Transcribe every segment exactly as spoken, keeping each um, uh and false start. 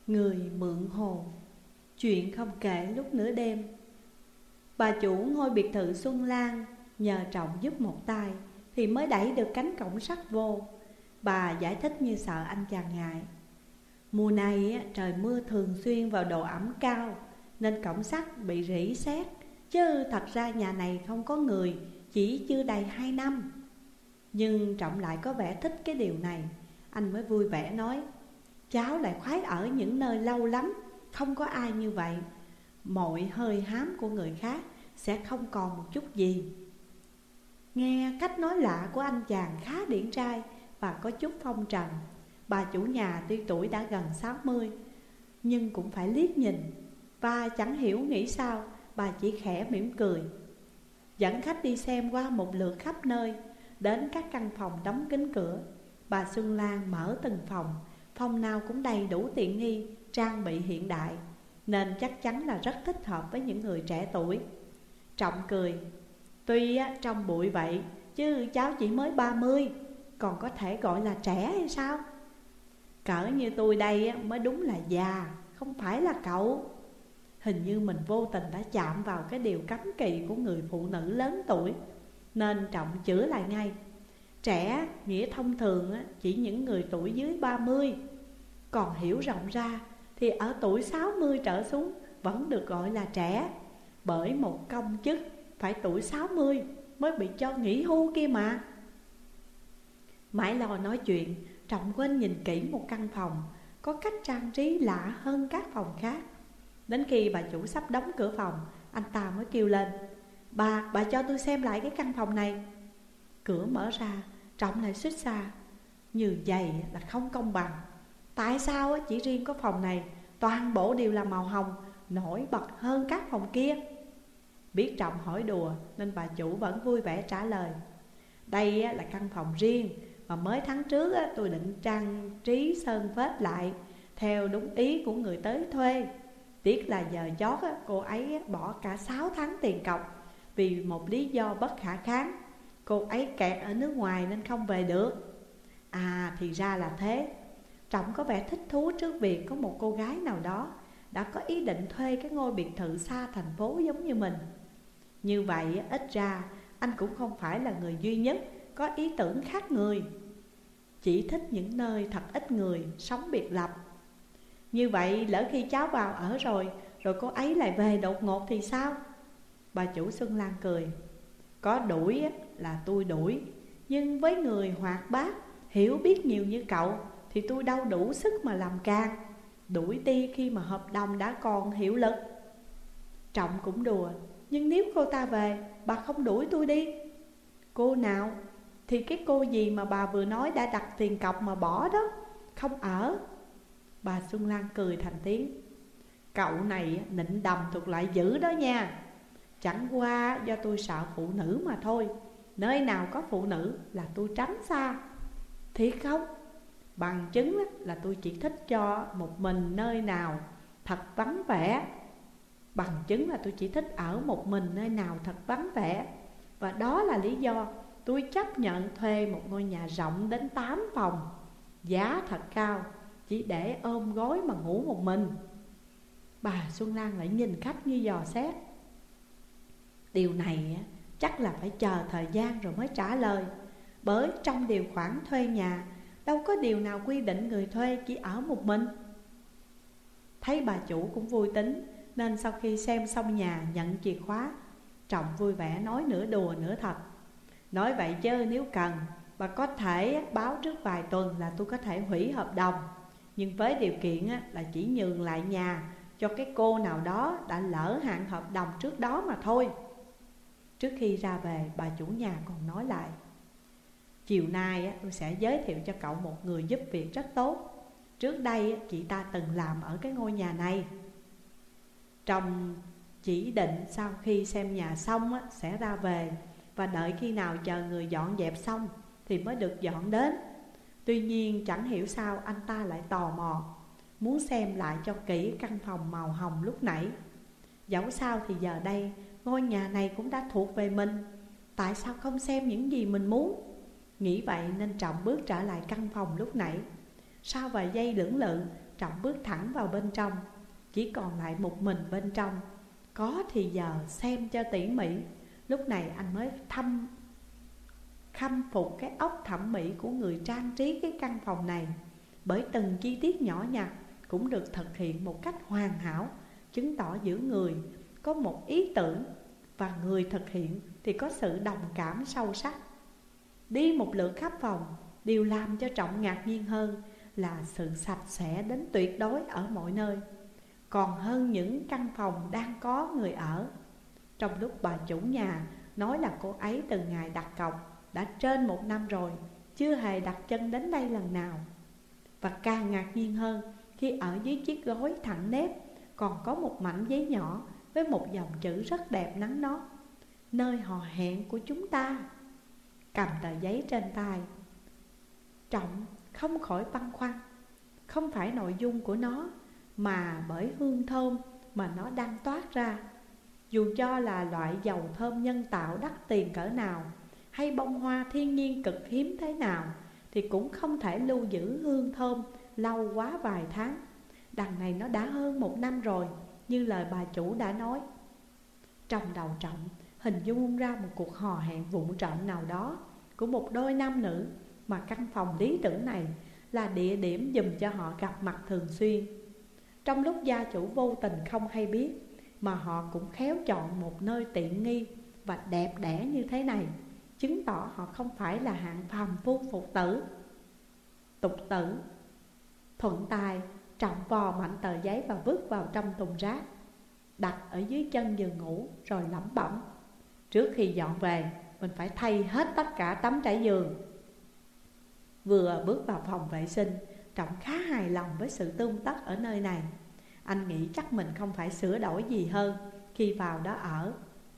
Người mượn hồn. Chuyện không kể lúc nửa đêm. Bà chủ ngôi biệt thự Xuân Lan nhờ Trọng giúp một tay thì mới đẩy được cánh cổng sắt vô. Bà giải thích như sợ anh chàng ngại. Mùa này trời mưa thường xuyên vào độ ẩm cao nên cổng sắt bị rỉ sét, chứ thật ra nhà này không có người chỉ chưa đầy hai năm. Nhưng Trọng lại có vẻ thích cái điều này. Anh mới vui vẻ nói: cháu lại khoái ở những nơi lâu lắm, không có ai như vậy. Mọi hơi hám của người khác sẽ không còn một chút gì. Nghe cách nói lạ của anh chàng khá điển trai và có chút phong trần. Bà chủ nhà tuy tuổi đã gần sáu mươi nhưng cũng phải liếc nhìn, và chẳng hiểu nghĩ sao bà chỉ khẽ mỉm cười. Dẫn khách đi xem qua một lượt khắp nơi, đến các căn phòng đóng kín cửa. Bà Xuân Lan mở từng phòng, phòng nào cũng đầy đủ tiện nghi, trang bị hiện đại, nên chắc chắn là rất thích hợp với những người trẻ tuổi. Trọng cười: tuy trong bụi vậy chứ cháu chỉ mới ba mươi, còn có thể gọi là trẻ hay sao? Cỡ như tôi đây mới đúng là già, không phải là cậu. Hình như mình vô tình đã chạm vào cái điều cấm kỵ của người phụ nữ lớn tuổi, nên Trọng chữa lại ngay: trẻ nghĩa thông thường chỉ những người tuổi dưới ba mươi, còn hiểu rộng ra thì ở tuổi sáu mươi trở xuống vẫn được gọi là trẻ. Bởi một công chức phải tuổi sáu mươi mới bị cho nghỉ hưu kia mà. Mãi lo nói chuyện, Trọng quên nhìn kỹ một căn phòng có cách trang trí lạ hơn các phòng khác. Đến khi bà chủ sắp đóng cửa phòng, anh ta mới kêu lên: Bà, bà cho tôi xem lại cái căn phòng này. Cửa mở ra, Trọng lại suýt xa: như vậy là không công bằng. Tại sao chỉ riêng có phòng này toàn bộ đều là màu hồng, nổi bật hơn các phòng kia? Biết Trọng hỏi đùa nên bà chủ vẫn vui vẻ trả lời: đây là căn phòng riêng mà mới tháng trước tôi định trang trí sơn phết lại theo đúng ý của người tới thuê. Tiếc là giờ chót cô ấy bỏ cả sáu tháng tiền cọc vì một lý do bất khả kháng. Cô ấy kẹt ở nước ngoài nên không về được. À thì ra là thế. Trọng có vẻ thích thú trước việc có một cô gái nào đó đã có ý định thuê cái ngôi biệt thự xa thành phố giống như mình. Như vậy ít ra anh cũng không phải là người duy nhất có ý tưởng khác người, chỉ thích những nơi thật ít người, sống biệt lập. Như vậy lỡ khi cháu vào ở rồi, rồi cô ấy lại về đột ngột thì sao? Bà chủ Xuân Lan cười: có đuổi là tôi đuổi, nhưng với người hoạt bát, hiểu biết nhiều như cậu thì tôi đâu đủ sức mà làm can. Đuổi đi khi mà hợp đồng đã còn hiệu lực. Trọng cũng đùa: nhưng nếu cô ta về, bà không đuổi tôi đi. Cô nào? Thì cái cô gì mà bà vừa nói đã đặt tiền cọc mà bỏ đó, không ở. Bà Xuân Lan cười thành tiếng: cậu này nịnh đầm thuộc lại dữ đó nha. Chẳng qua do tôi sợ phụ nữ mà thôi. Nơi nào có phụ nữ là tôi tránh xa. Thiệt không? Bằng chứng là tôi chỉ thích cho một mình nơi nào thật vắng vẻ. Bằng chứng là tôi chỉ thích ở một mình nơi nào thật vắng vẻ. Và đó là lý do tôi chấp nhận thuê một ngôi nhà rộng đến tám phòng, giá thật cao, chỉ để ôm gối mà ngủ một mình. Bà Xuân Lan lại nhìn khách như dò xét. Điều này chắc là phải chờ thời gian rồi mới trả lời. Bởi trong điều khoản thuê nhà đâu có điều nào quy định người thuê chỉ ở một mình. Thấy bà chủ cũng vui tính, nên sau khi xem xong nhà nhận chìa khóa, Trọng vui vẻ nói nửa đùa nửa thật: nói vậy chứ nếu cần, bà có thể báo trước vài tuần là tôi có thể hủy hợp đồng. Nhưng với điều kiện là chỉ nhường lại nhà cho cái cô nào đó đã lỡ hạn hợp đồng trước đó mà thôi. Trước khi ra về, bà chủ nhà còn nói lại: chiều nay tôi sẽ giới thiệu cho cậu một người giúp việc rất tốt. Trước đây chị ta từng làm ở cái ngôi nhà này. Trong chỉ định sau khi xem nhà xong sẽ ra về, và đợi khi nào chờ người dọn dẹp xong thì mới được dọn đến. Tuy nhiên chẳng hiểu sao anh ta lại tò mò, muốn xem lại cho kỹ căn phòng màu hồng lúc nãy. Dẫu sao thì giờ đây ngôi nhà này cũng đã thuộc về mình, tại sao không xem những gì mình muốn? Nghĩ vậy nên Trọng bước trở lại căn phòng lúc nãy. Sau vài giây lưỡng lự Trọng bước thẳng vào bên trong. Chỉ còn lại một mình bên trong. Có thì giờ xem cho tỉ mỉ. Lúc này anh mới thăm khâm phục cái óc thẩm mỹ của người trang trí cái căn phòng này. Bởi từng chi tiết nhỏ nhặt cũng được thực hiện một cách hoàn hảo, chứng tỏ giữa người có một ý tưởng và người thực hiện thì có sự đồng cảm sâu sắc. Đi một lượt khắp phòng, điều làm cho Trọng ngạc nhiên hơn là sự sạch sẽ đến tuyệt đối ở mọi nơi, còn hơn những căn phòng đang có người ở. Trong lúc bà chủ nhà nói là cô ấy từ ngày đặt cọc đã trên một năm rồi, chưa hề đặt chân đến đây lần nào. Và càng ngạc nhiên hơn khi ở dưới chiếc gối thẳng nếp còn có một mảnh giấy nhỏ với một dòng chữ rất đẹp nắn nót: nơi hò hẹn của chúng ta. Cầm tờ giấy trên tay, Trọng không khỏi băn khoăn. Không phải nội dung của nó, mà bởi hương thơm mà nó đang toát ra. Dù cho là loại dầu thơm nhân tạo đắt tiền cỡ nào, hay bông hoa thiên nhiên cực hiếm thế nào, thì cũng không thể lưu giữ hương thơm lâu quá vài tháng. Đằng này nó đã hơn một năm rồi, như lời bà chủ đã nói. Trong đầu Trọng hình dung ra một cuộc hò hẹn vụng trộm nào đó của một đôi nam nữ, mà căn phòng lý tưởng này là địa điểm dùm cho họ gặp mặt thường xuyên. Trong lúc gia chủ vô tình không hay biết, mà họ cũng khéo chọn một nơi tiện nghi và đẹp đẽ như thế này, chứng tỏ họ không phải là hạng phàm phu phục tử, tục tử. Thuận tay, Trọng vò mạnh tờ giấy và vứt vào trong thùng rác, đặt ở dưới chân giường ngủ, rồi lẩm bẩm: trước khi dọn về, mình phải thay hết tất cả tấm trải giường. Vừa bước vào phòng vệ sinh, Trọng khá hài lòng với sự tươm tất ở nơi này. Anh nghĩ chắc mình không phải sửa đổi gì hơn khi vào đó ở.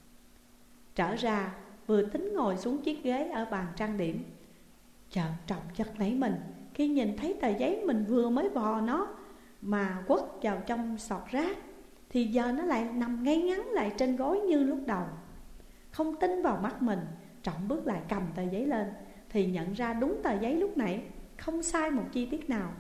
Trở ra, vừa tính ngồi xuống chiếc ghế ở bàn trang điểm, chợt Trọng giật lấy mình khi nhìn thấy tờ giấy mình vừa mới vò nó mà quất vào trong sọt rác, thì giờ nó lại nằm ngay ngắn lại trên gối như lúc đầu. Không tin vào mắt mình, Trọng bước lại cầm tờ giấy lên, thì nhận ra đúng tờ giấy lúc nãy, không sai một chi tiết nào.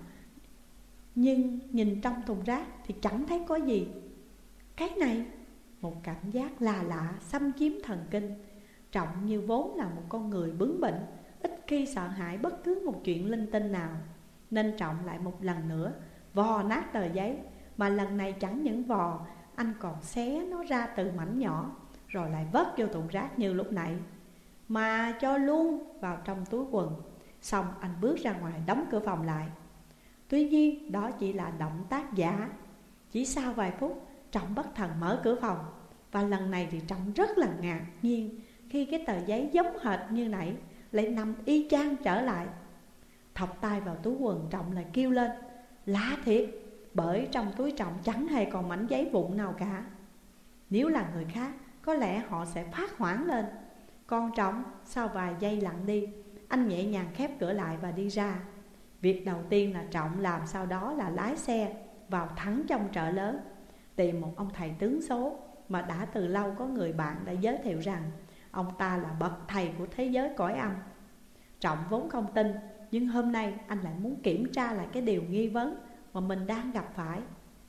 Nhưng nhìn trong thùng rác thì chẳng thấy có gì. Cái này, một cảm giác lạ lạ xâm chiếm thần kinh. Trọng như vốn là một con người bướng bỉnh, ít khi sợ hãi bất cứ một chuyện linh tinh nào, nên Trọng lại một lần nữa vò nát tờ giấy. Mà lần này chẳng những vò, anh còn xé nó ra từ mảnh nhỏ, rồi lại vớt vô thùng rác như lúc nãy, mà cho luôn vào trong túi quần. Xong anh bước ra ngoài đóng cửa phòng lại. Tuy nhiên đó chỉ là động tác giả. Chỉ sau vài phút, Trọng bất thần mở cửa phòng. Và lần này thì Trọng rất là ngạc nhiên khi cái tờ giấy giống hệt như nãy lại nằm y chang trở lại. Thọc tay vào túi quần, Trọng lại kêu lên: lạ thiệt, bởi trong túi Trọng chẳng hề còn mảnh giấy vụn nào cả. Nếu là người khác, có lẽ họ sẽ phát hoảng lên. Còn Trọng, sau vài giây lặng đi, anh nhẹ nhàng khép cửa lại và đi ra. Việc đầu tiên là Trọng làm sau đó là lái xe vào thẳng trong chợ lớn, tìm một ông thầy tướng số mà đã từ lâu có người bạn đã giới thiệu rằng ông ta là bậc thầy của thế giới cõi âm. Trọng vốn không tin, nhưng hôm nay anh lại muốn kiểm tra lại cái điều nghi vấn mà mình đang gặp phải.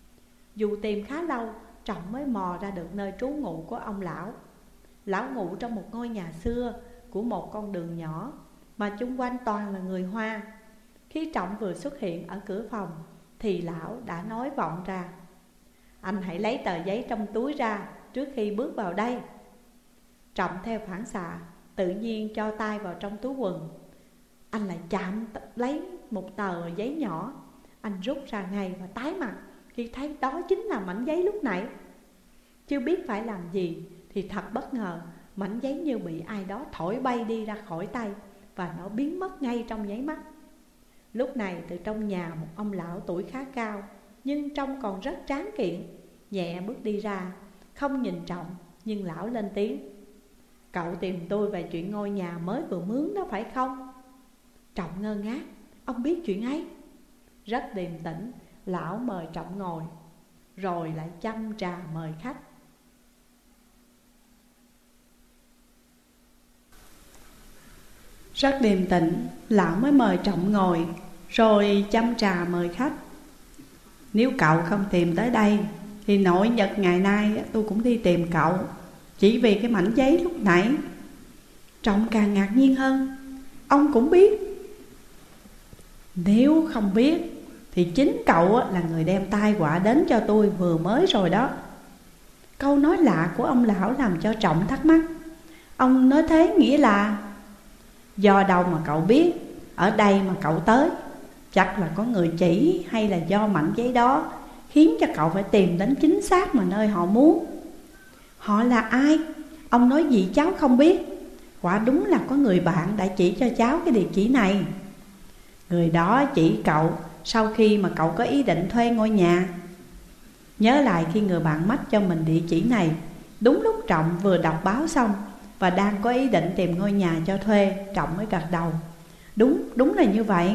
Dù tìm khá lâu, Trọng mới mò ra được nơi trú ngụ của ông lão. Lão ngụ trong một ngôi nhà xưa của một con đường nhỏ, mà chung quanh toàn là người Hoa. Khi Trọng vừa xuất hiện ở cửa phòng, thì lão đã nói vọng ra: anh hãy lấy tờ giấy trong túi ra trước khi bước vào đây. Trọng theo phản xạ, tự nhiên cho tay vào trong túi quần. Anh lại chạm lấy một tờ giấy nhỏ. Anh rút ra ngay và tái mặt khi thấy đó chính là mảnh giấy lúc nãy. Chưa biết phải làm gì thì thật bất ngờ, mảnh giấy như bị ai đó thổi bay đi ra khỏi tay, và nó biến mất ngay trong nháy mắt. Lúc này từ trong nhà, một ông lão tuổi khá cao nhưng trông còn rất tráng kiện nhẹ bước đi ra, không nhìn Trọng, nhưng lão lên tiếng: cậu tìm tôi về chuyện ngôi nhà mới vừa mướn đó phải không? Trọng ngơ ngác, ông biết chuyện ấy. Rất điềm tĩnh, lão mời Trọng ngồi, rồi lại châm trà mời khách. Rất điềm tĩnh, lão mới mời Trọng ngồi, rồi châm trà mời khách. Nếu cậu không tìm tới đây thì nội nhật ngày nay tôi cũng đi tìm cậu, chỉ vì cái mảnh giấy lúc nãy. Trọng càng ngạc nhiên hơn. Ông cũng biết? Nếu không biết thì chính cậu là người đem tai họa đến cho tôi vừa mới rồi đó. Câu nói lạ của ông lão làm cho Trọng thắc mắc. Ông nói thế nghĩa là? Do đâu mà cậu biết ở đây mà cậu tới? Chắc là có người chỉ, hay là do mảnh giấy đó khiến cho cậu phải tìm đến chính xác mà nơi họ muốn? Họ là ai? Ông nói gì cháu không biết. Quả đúng là có người bạn đã chỉ cho cháu cái địa chỉ này. Người đó chỉ cậu sau khi mà cậu có ý định thuê ngôi nhà. Nhớ lại khi người bạn mách cho mình địa chỉ này, đúng lúc Trọng vừa đọc báo xong và đang có ý định tìm ngôi nhà cho thuê, Trọng mới gật đầu. Đúng, đúng là như vậy.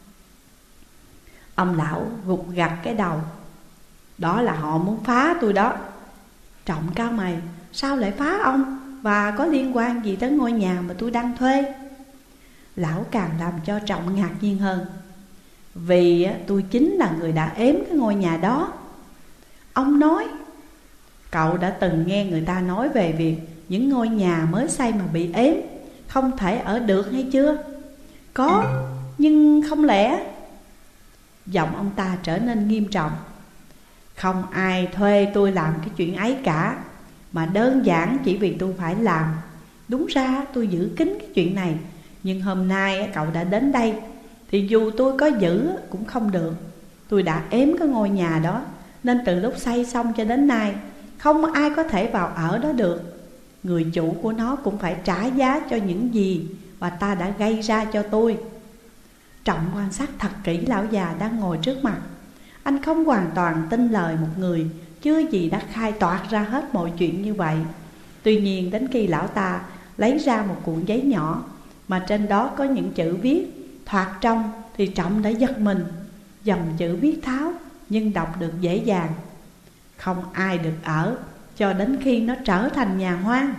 Ông lão gục gặt cái đầu. Đó là họ muốn phá tôi đó. Trọng cau mày. Sao lại phá ông? Và có liên quan gì tới ngôi nhà mà tôi đang thuê? Lão càng làm cho Trọng ngạc nhiên hơn. Vì tôi chính là người đã ếm cái ngôi nhà đó. Ông nói? Cậu đã từng nghe người ta nói về việc những ngôi nhà mới xây mà bị ếm không thể ở được hay chưa? Có, nhưng không lẽ... Giọng ông ta trở nên nghiêm trọng. Không ai thuê tôi làm cái chuyện ấy cả, mà đơn giản chỉ vì tôi phải làm. Đúng ra tôi giữ kín cái chuyện này, nhưng hôm nay cậu đã đến đây thì dù tôi có giữ cũng không được. Tôi đã ếm cái ngôi nhà đó, nên từ lúc xây xong cho đến nay không ai có thể vào ở đó được. Người chủ của nó cũng phải trả giá cho những gì mà ta đã gây ra cho tôi. Trọng quan sát thật kỹ lão già đang ngồi trước mặt. Anh không hoàn toàn tin lời một người chưa gì đã khai toạc ra hết mọi chuyện như vậy. Tuy nhiên đến khi lão ta lấy ra một cuộn giấy nhỏ mà trên đó có những chữ viết thoạt trong, thì Trọng đã giật mình. Dòng chữ viết tháo nhưng đọc được dễ dàng. Không ai được ở cho đến khi nó trở thành nhà hoang.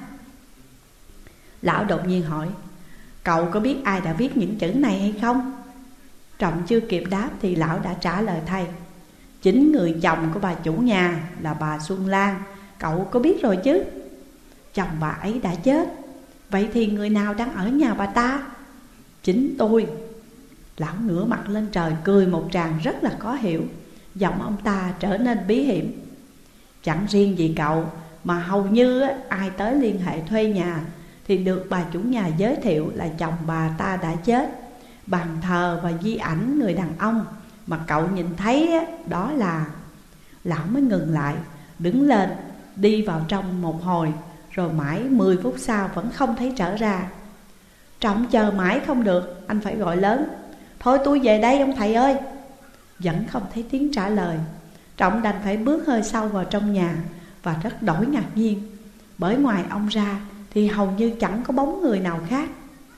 Lão đột nhiên hỏi. Cậu có biết ai đã viết những chữ này hay không? Trọng chưa kịp đáp thì lão đã trả lời thay. Chính người chồng của bà chủ nhà là bà Xuân Lan. Cậu có biết rồi chứ? Chồng bà ấy đã chết. Vậy thì người nào đang ở nhà bà ta? Chính tôi. Lão ngửa mặt lên trời cười một tràng rất là khó hiểu. Giọng ông ta trở nên bí hiểm. Chẳng riêng gì cậu, mà hầu như ai tới liên hệ thuê nhà thì được bà chủ nhà giới thiệu là chồng bà ta đã chết. Bàn thờ và di ảnh người đàn ông mà cậu nhìn thấy đó là... Lão mới ngừng lại, đứng lên, đi vào trong một hồi, rồi mãi mười phút sau vẫn không thấy trở ra. Trọng chờ mãi không được, anh phải gọi lớn. Thôi tôi về đây ông thầy ơi. Vẫn không thấy tiếng trả lời. Trọng đành phải bước hơi sâu vào trong nhà và rất đổi ngạc nhiên, bởi ngoài ông ra thì hầu như chẳng có bóng người nào khác.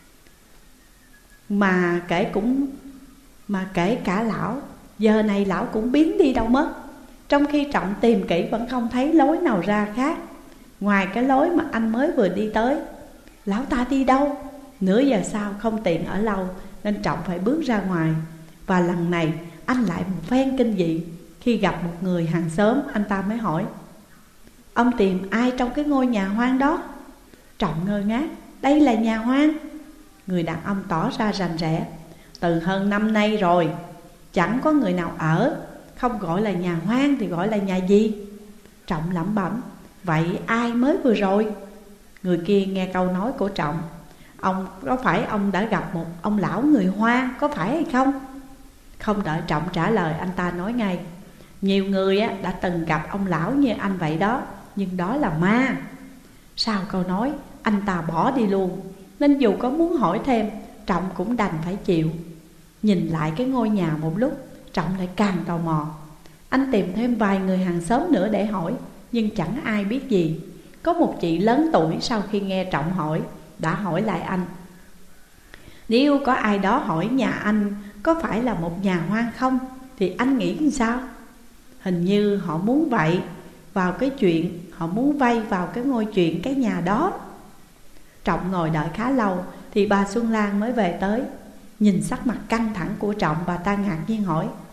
Mà kể cũng Mà kể cả lão, giờ này lão cũng biến đi đâu mất. Trong khi Trọng tìm kỹ vẫn không thấy lối nào ra khác ngoài cái lối mà anh mới vừa đi tới. Lão ta đi đâu? Nửa giờ sau không tiện ở lâu nên Trọng phải bước ra ngoài. Và lần này anh lại một phen kinh dị. Khi gặp một người hàng xóm, anh ta mới hỏi. Ông tìm ai trong cái ngôi nhà hoang đó? Trọng ngơ ngác. Đây là nhà hoang? Người đàn ông tỏ ra rành rẽ. Từ hơn năm nay rồi, chẳng có người nào ở. Không gọi là nhà hoang thì gọi là nhà gì? Trọng lẩm bẩm. Vậy ai mới vừa rồi? Người kia nghe câu nói của Trọng. Ông có phải ông đã gặp một ông lão người Hoa, có phải hay không? Không đợi Trọng trả lời, anh ta nói ngay. Nhiều người đã từng gặp ông lão như anh vậy đó, nhưng đó là ma. Sau câu nói, anh ta bỏ đi luôn, nên dù có muốn hỏi thêm, Trọng cũng đành phải chịu. Nhìn lại cái ngôi nhà một lúc, Trọng lại càng tò mò. Anh tìm thêm vài người hàng xóm nữa để hỏi, nhưng chẳng ai biết gì. Có một chị lớn tuổi sau khi nghe Trọng hỏi đã hỏi lại anh. Nếu có ai đó hỏi nhà anh có phải là một nhà hoang không, thì anh nghĩ như sao? Hình như họ muốn vậy vào cái chuyện, họ muốn vay vào cái ngôi chuyện cái nhà đó. Trọng ngồi đợi khá lâu thì bà Xuân Lan mới về tới. Nhìn sắc mặt căng thẳng của Trọng, bà ta ngạc nhiên hỏi.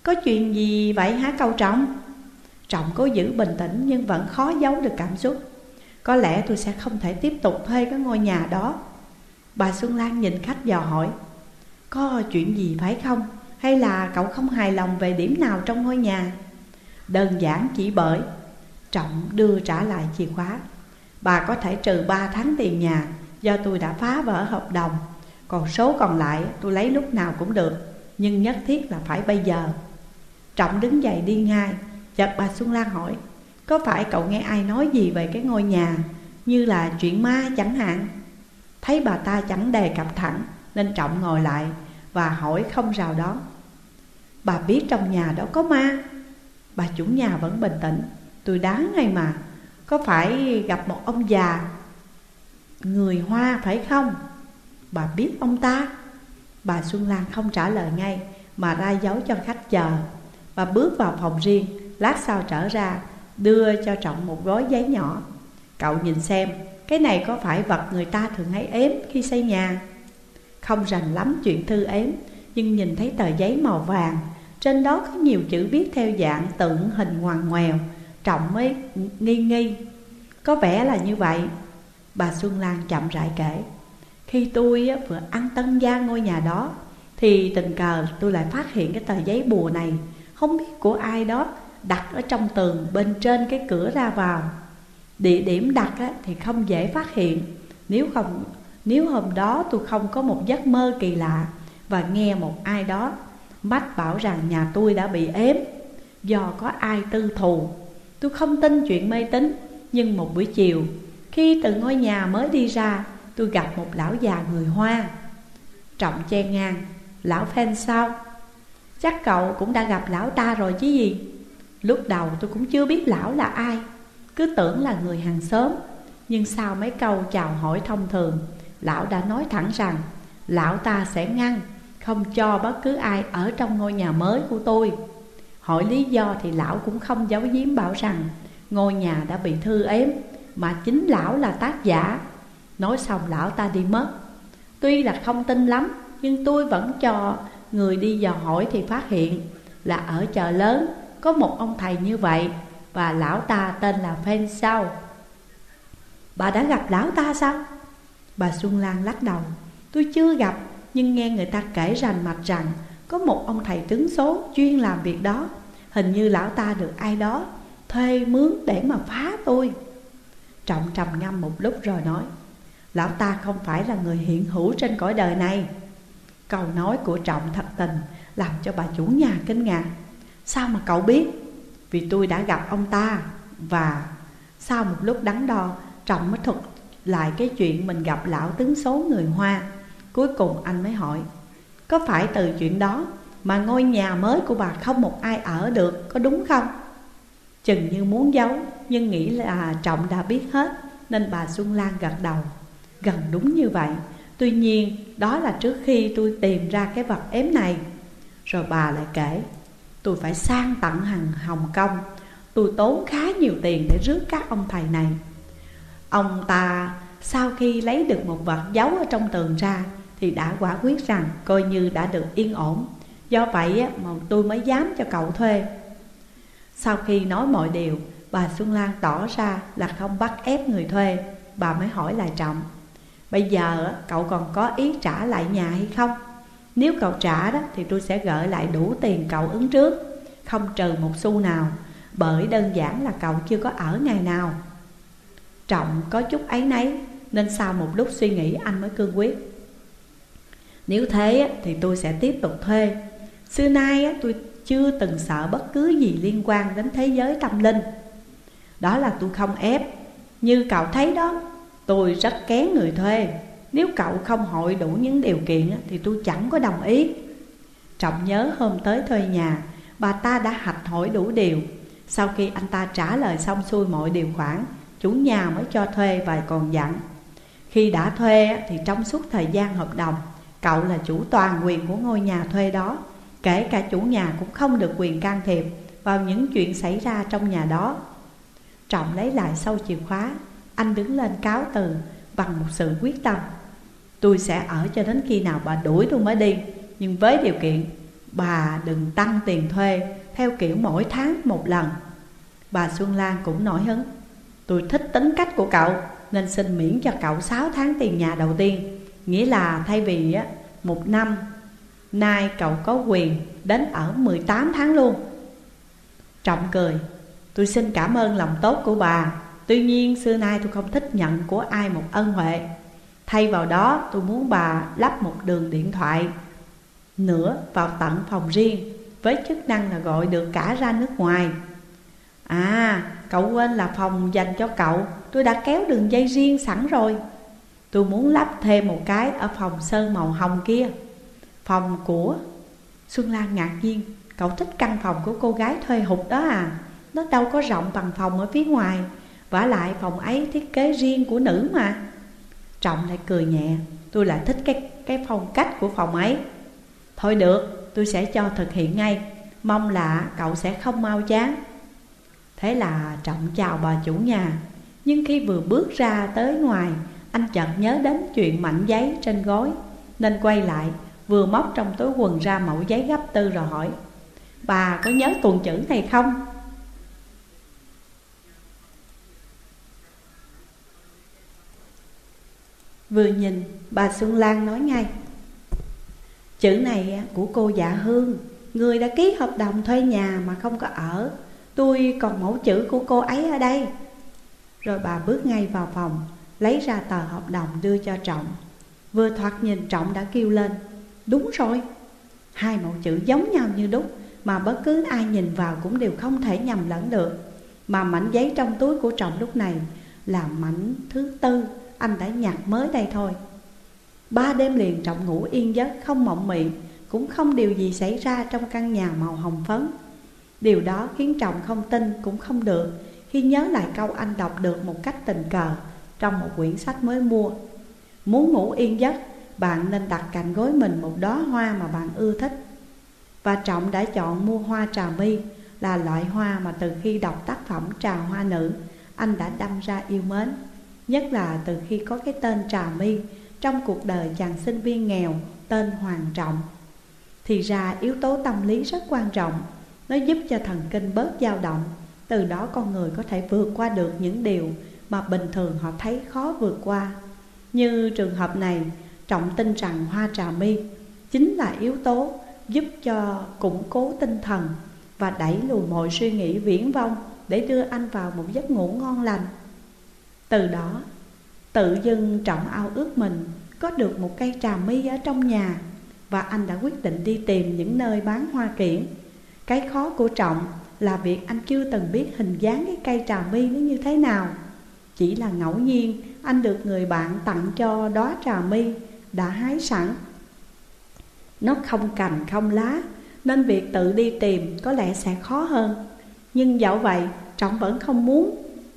Có chuyện gì vậy hả cậu Trọng? Trọng cố giữ bình tĩnh nhưng vẫn khó giấu được cảm xúc. Có lẽ tôi sẽ không thể tiếp tục thuê cái ngôi nhà đó. Bà Xuân Lan nhìn khách dò hỏi: Có chuyện gì phải không? Hay là cậu không hài lòng về điểm nào trong ngôi nhà? Đơn giản chỉ bởi. Trọng đưa trả lại chìa khóa. Bà có thể trừ ba tháng tiền nhà do tôi đã phá vỡ hợp đồng. Còn số còn lại tôi lấy lúc nào cũng được, nhưng nhất thiết là phải bây giờ. Trọng đứng dậy đi ngay. Chợt bà Xuân Lan hỏi: Có phải cậu nghe ai nói gì về cái ngôi nhà, như là chuyện ma chẳng hạn? Thấy bà ta chẳng đề cập thẳng nên Trọng ngồi lại và hỏi không rào đón: Bà biết trong nhà đó có ma? Bà chủ nhà vẫn bình tĩnh: Tôi đoán ngay mà. Có phải gặp một ông già người Hoa phải không? Bà biết ông ta? Bà Xuân Lan không trả lời ngay mà ra dấu cho khách chờ. Bà bước vào phòng riêng, lát sau trở ra, đưa cho Trọng một gói giấy nhỏ. Cậu nhìn xem, cái này có phải vật người ta thường hay ếm khi xây nhà? Không rành lắm chuyện thư ếm, nhưng nhìn thấy tờ giấy màu vàng, trên đó có nhiều chữ viết theo dạng tượng hình ngoằn ngoèo. Trọng mới nghi nghi: Có vẻ là như vậy. Bà Xuân Lan chậm rãi kể: Khi tôi vừa ăn tân gia ngôi nhà đó, thì tình cờ tôi lại phát hiện cái tờ giấy bùa này, không biết của ai đó, đặt ở trong tường bên trên cái cửa ra vào. Địa điểm đặt thì không dễ phát hiện. Nếu không nếu hôm đó tôi không có một giấc mơ kỳ lạ và nghe một ai đó mách bảo rằng nhà tôi đã bị ếm do có ai tư thù. Tôi không tin chuyện mê tín, nhưng một buổi chiều, khi từ ngôi nhà mới đi ra, tôi gặp một lão già người Hoa. Trọng chen ngang: Lão Phen sao? Chắc cậu cũng đã gặp lão ta rồi chứ gì? Lúc đầu tôi cũng chưa biết lão là ai, cứ tưởng là người hàng xóm. Nhưng sau mấy câu chào hỏi thông thường, lão đã nói thẳng rằng lão ta sẽ ngăn, không cho bất cứ ai ở trong ngôi nhà mới của tôi. Hỏi lý do thì lão cũng không giấu giếm, bảo rằng ngôi nhà đã bị thư ếm, mà chính lão là tác giả. Nói xong lão ta đi mất. Tuy là không tin lắm, nhưng tôi vẫn cho người đi dò hỏi thì phát hiện là ở chợ lớn có một ông thầy như vậy, và lão ta tên là Phen Sao. Bà đã gặp lão ta sao? Bà Xuân Lan lắc đầu: Tôi chưa gặp, nhưng nghe người ta kể rành mạch rằng có một ông thầy tướng số chuyên làm việc đó. Hình như lão ta được ai đó thuê mướn để mà phá tôi. Trọng trầm ngâm một lúc rồi nói: Lão ta không phải là người hiện hữu trên cõi đời này. Câu nói của Trọng thật tình làm cho bà chủ nhà kinh ngạc. Sao mà cậu biết? Vì tôi đã gặp ông ta. Và sau một lúc đắn đo, Trọng mới thuật lại cái chuyện mình gặp lão tướng số người Hoa. Cuối cùng anh mới hỏi: Có phải từ chuyện đó mà ngôi nhà mới của bà không một ai ở được, có đúng không? Chừng như muốn giấu, nhưng nghĩ là Trọng đã biết hết, nên bà Xuân Lan gật đầu: Gần đúng như vậy. Tuy nhiên đó là trước khi tôi tìm ra cái vật ếm này. Rồi bà lại kể: Tôi phải sang tận hàng Hồng Kông. Tôi tốn khá nhiều tiền để rước các ông thầy này. Ông ta sau khi lấy được một vật giấu ở trong tường ra thì đã quả quyết rằng coi như đã được yên ổn. Do vậy mà tôi mới dám cho cậu thuê. Sau khi nói mọi điều, bà Xuân Lan tỏ ra là không bắt ép người thuê. Bà mới hỏi lại Trọng: Bây giờ cậu còn có ý trả lại nhà hay không? Nếu cậu trả đó thì tôi sẽ gửi lại đủ tiền cậu ứng trước, không trừ một xu nào, bởi đơn giản là cậu chưa có ở ngày nào. Trọng có chút áy náy, nên sau một lúc suy nghĩ anh mới cương quyết: Nếu thế thì tôi sẽ tiếp tục thuê. Xưa nay tôi chưa từng sợ bất cứ gì liên quan đến thế giới tâm linh. Đó là tôi không ép. Như cậu thấy đó, tôi rất kén người thuê. Nếu cậu không hội đủ những điều kiện thì tôi chẳng có đồng ý. Trọng nhớ hôm tới thuê nhà, bà ta đã hạch hỏi đủ điều. Sau khi anh ta trả lời xong xuôi mọi điều khoản, chủ nhà mới cho thuê và còn dặn: Khi đã thuê thì trong suốt thời gian hợp đồng, cậu là chủ toàn quyền của ngôi nhà thuê đó. Kể cả chủ nhà cũng không được quyền can thiệp vào những chuyện xảy ra trong nhà đó. Trọng lấy lại sau chìa khóa. Anh đứng lên cáo từ bằng một sự quyết tâm: Tôi sẽ ở cho đến khi nào bà đuổi tôi mới đi. Nhưng với điều kiện bà đừng tăng tiền thuê theo kiểu mỗi tháng một lần. Bà Xuân Lan cũng nổi hứng. Tôi thích tính cách của cậu nên xin miễn cho cậu sáu tháng tiền nhà đầu tiên. Nghĩa là thay vì một năm, nay cậu có quyền đến ở mười tám tháng luôn. Trọng cười. Tôi xin cảm ơn lòng tốt của bà. Tuy nhiên xưa nay tôi không thích nhận của ai một ân huệ. Thay vào đó tôi muốn bà lắp một đường điện thoại nữa vào tận phòng riêng, với chức năng là gọi được cả ra nước ngoài. À, cậu quên là phòng dành cho cậu tôi đã kéo đường dây riêng sẵn rồi. Tôi muốn lắp thêm một cái ở phòng sơn màu hồng kia. Phòng của... Xuân Lan ngạc nhiên. Cậu thích căn phòng của cô gái thuê hụt đó à? Nó đâu có rộng bằng phòng ở phía ngoài. Vả lại phòng ấy thiết kế riêng của nữ mà. Trọng lại cười nhẹ. Tôi lại thích cái, cái phong cách của phòng ấy. Thôi được, tôi sẽ cho thực hiện ngay. Mong là cậu sẽ không mau chán. Thế là Trọng chào bà chủ nhà. Nhưng khi vừa bước ra tới ngoài, anh chợt nhớ đến chuyện mảnh giấy trên gối, nên quay lại, vừa móc trong túi quần ra mẩu giấy gấp tư rồi hỏi: Bà có nhớ tuần chữ này không? Vừa nhìn, bà Xuân Lan nói ngay: Chữ này của cô Dạ Hương, người đã ký hợp đồng thuê nhà mà không có ở. Tôi còn mẫu chữ của cô ấy ở đây. Rồi bà bước ngay vào phòng, lấy ra tờ hợp đồng đưa cho Trọng. Vừa thoạt nhìn Trọng đã kêu lên: Đúng rồi, hai mẫu chữ giống nhau như đúc, mà bất cứ ai nhìn vào cũng đều không thể nhầm lẫn được. Mà mảnh giấy trong túi của Trọng lúc này là mảnh thứ tư anh đã nhặt mới đây thôi. Ba đêm liền Trọng ngủ yên giấc, không mộng mị, cũng không điều gì xảy ra trong căn nhà màu hồng phấn. Điều đó khiến Trọng không tin cũng không được khi nhớ lại câu anh đọc được một cách tình cờ trong một quyển sách mới mua: Muốn ngủ yên giấc, bạn nên đặt cạnh gối mình một đóa hoa mà bạn ưa thích. Và Trọng đã chọn mua hoa trà my, là loại hoa mà từ khi đọc tác phẩm Trà Hoa Nữ, anh đã đâm ra yêu mến. Nhất là từ khi có cái tên Trà My trong cuộc đời chàng sinh viên nghèo tên Hoàng Trọng. Thì ra yếu tố tâm lý rất quan trọng. Nó giúp cho thần kinh bớt dao động. Từ đó con người có thể vượt qua được những điều mà bình thường họ thấy khó vượt qua. Như trường hợp này, Trọng tin rằng hoa trà my chính là yếu tố giúp cho củng cố tinh thần và đẩy lùi mọi suy nghĩ viển vông, để đưa anh vào một giấc ngủ ngon lành. Từ đó, tự dưng Trọng ao ước mình có được một cây trà my ở trong nhà. Và anh đã quyết định đi tìm những nơi bán hoa kiển. Cái khó của Trọng là việc anh chưa từng biết hình dáng cái cây trà my nó như thế nào. Chỉ là ngẫu nhiên anh được người bạn tặng cho đóa trà my đã hái sẵn. Nó không cành không lá, nên việc tự đi tìm có lẽ sẽ khó hơn. Nhưng dẫu vậy, Trọng vẫn không muốn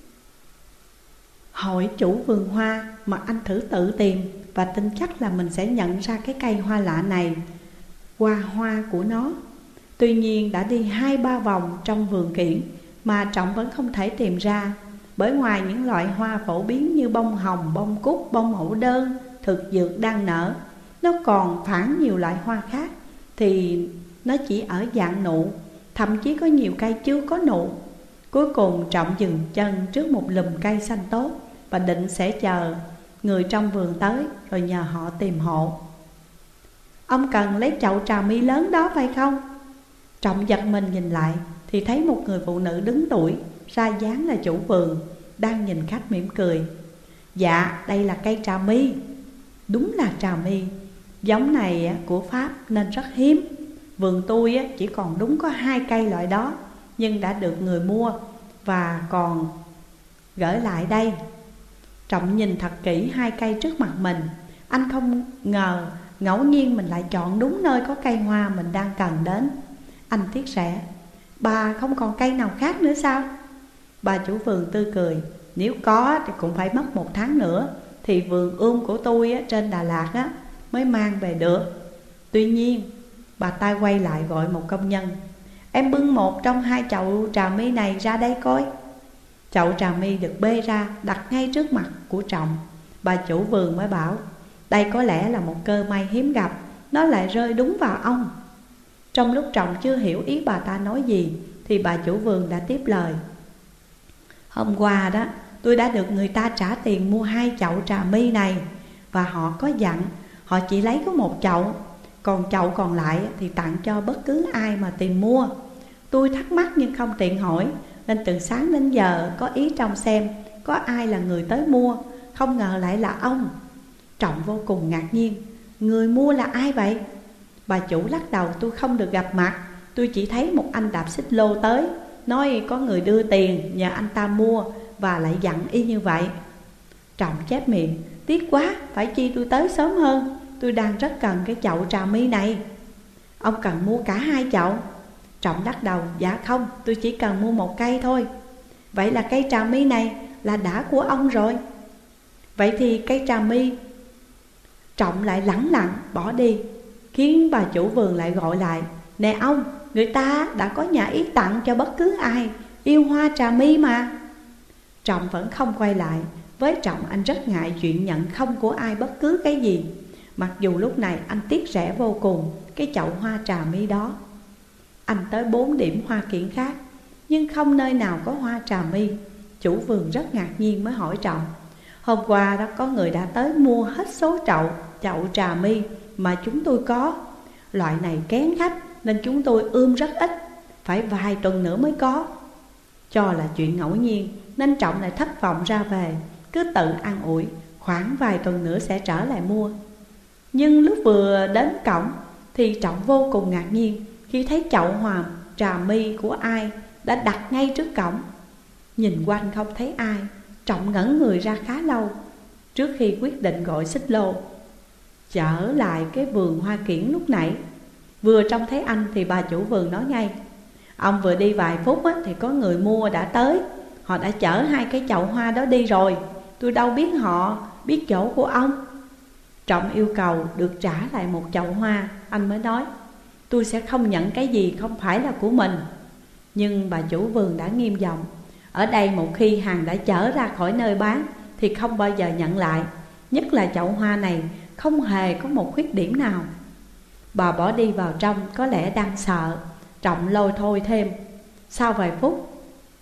hỏi chủ vườn hoa, mà anh thử tự tìm. Và tin chắc là mình sẽ nhận ra cái cây hoa lạ này qua hoa của nó. Tuy nhiên đã đi hai ba vòng trong vườn kiển mà Trọng vẫn không thể tìm ra. Bởi ngoài những loại hoa phổ biến như bông hồng, bông cúc, bông mẫu đơn, thực dược đang nở, nó còn phản nhiều loại hoa khác thì nó chỉ ở dạng nụ. Thậm chí có nhiều cây chưa có nụ. Cuối cùng Trọng dừng chân trước một lùm cây xanh tốt và định sẽ chờ người trong vườn tới rồi nhờ họ tìm hộ. Ông cần lấy chậu trà my lớn đó phải không? Trọng giật mình nhìn lại thì thấy một người phụ nữ đứng tuổi, ra dáng là chủ vườn, đang nhìn khách mỉm cười. Dạ, đây là cây trà my. Đúng là trà my. Giống này của Pháp nên rất hiếm. Vườn tôi chỉ còn đúng có hai cây loại đó, nhưng đã được người mua và còn gửi lại đây. Trọng nhìn thật kỹ hai cây trước mặt mình. Anh không ngờ ngẫu nhiên mình lại chọn đúng nơi có cây hoa mình đang cần đến. Anh tiếc rẻ: Bà không còn cây nào khác nữa sao? Bà chủ vườn tươi cười: Nếu có thì cũng phải mất một tháng nữa, thì vườn ươm của tôi á, trên Đà Lạt á, mới mang về được. Tuy nhiên, bà ta quay lại gọi một công nhân: Em bưng một trong hai chậu trà my này ra đây coi. Chậu trà my được bê ra đặt ngay trước mặt của Trọng. Bà chủ vườn mới bảo: Đây có lẽ là một cơ may hiếm gặp, nó lại rơi đúng vào ông. Trong lúc Trọng chưa hiểu ý bà ta nói gì thì bà chủ vườn đã tiếp lời: Hôm qua đó tôi đã được người ta trả tiền mua hai chậu trà mi này, và họ có dặn họ chỉ lấy có một chậu, còn chậu còn lại thì tặng cho bất cứ ai mà tìm mua. Tôi thắc mắc nhưng không tiện hỏi, nên từ sáng đến giờ có ý trông xem có ai là người tới mua, không ngờ lại là ông. Trọng vô cùng ngạc nhiên: Người mua là ai vậy? Bà chủ lắc đầu: Tôi không được gặp mặt, tôi chỉ thấy một anh đạp xích lô tới, nói có người đưa tiền nhờ anh ta mua, và lại dặn y như vậy. Trọng chép miệng: Tiếc quá, phải chi tôi tới sớm hơn, tôi đang rất cần cái chậu trà mi này. Ông cần mua cả hai chậu? Trọng lắc đầu: Dạ không, tôi chỉ cần mua một cây thôi. Vậy là cây trà mi này là đã của ông rồi. Vậy thì cây trà mi. Trọng lại lẳng lặng bỏ đi, khiến bà chủ vườn lại gọi lại: Nè ông, người ta đã có nhà ý tặng cho bất cứ ai yêu hoa trà mi mà. Trọng vẫn không quay lại. Với Trọng, anh rất ngại chuyện nhận không của ai bất cứ cái gì, mặc dù lúc này anh tiếc rẻ vô cùng cái chậu hoa trà mi đó. Anh tới bốn điểm hoa kiển khác, nhưng không nơi nào có hoa trà mi. Chủ vườn rất ngạc nhiên mới hỏi Trọng: Hôm qua đó có người đã tới mua hết số chậu chậu trà mi mà chúng tôi có. Loại này kén khách nên chúng tôi ươm rất ít, phải vài tuần nữa mới có. Cho là chuyện ngẫu nhiên nên Trọng lại thất vọng ra về, cứ tự an ủi khoảng vài tuần nữa sẽ trở lại mua. Nhưng lúc vừa đến cổng thì Trọng vô cùng ngạc nhiên khi thấy chậu hoa trà mi của ai đã đặt ngay trước cổng. Nhìn quanh không thấy ai, Trọng ngẩn người ra khá lâu trước khi quyết định gọi xích lô trở lại cái vườn hoa kiển lúc nãy. Vừa trông thấy anh thì bà chủ vườn nói ngay: Ông vừa đi vài phút á, thì có người mua đã tới. Họ đã chở hai cái chậu hoa đó đi rồi. Tôi đâu biết họ biết chỗ của ông. Trọng yêu cầu được trả lại một chậu hoa. Anh mới nói: Tôi sẽ không nhận cái gì không phải là của mình. Nhưng bà chủ vườn đã nghiêm giọng: Ở đây một khi hàng đã chở ra khỏi nơi bán thì không bao giờ nhận lại. Nhất là chậu hoa này không hề có một khuyết điểm nào. Bà bỏ đi vào trong, có lẽ đang sợ. Trọng lôi thôi thêm. Sau vài phút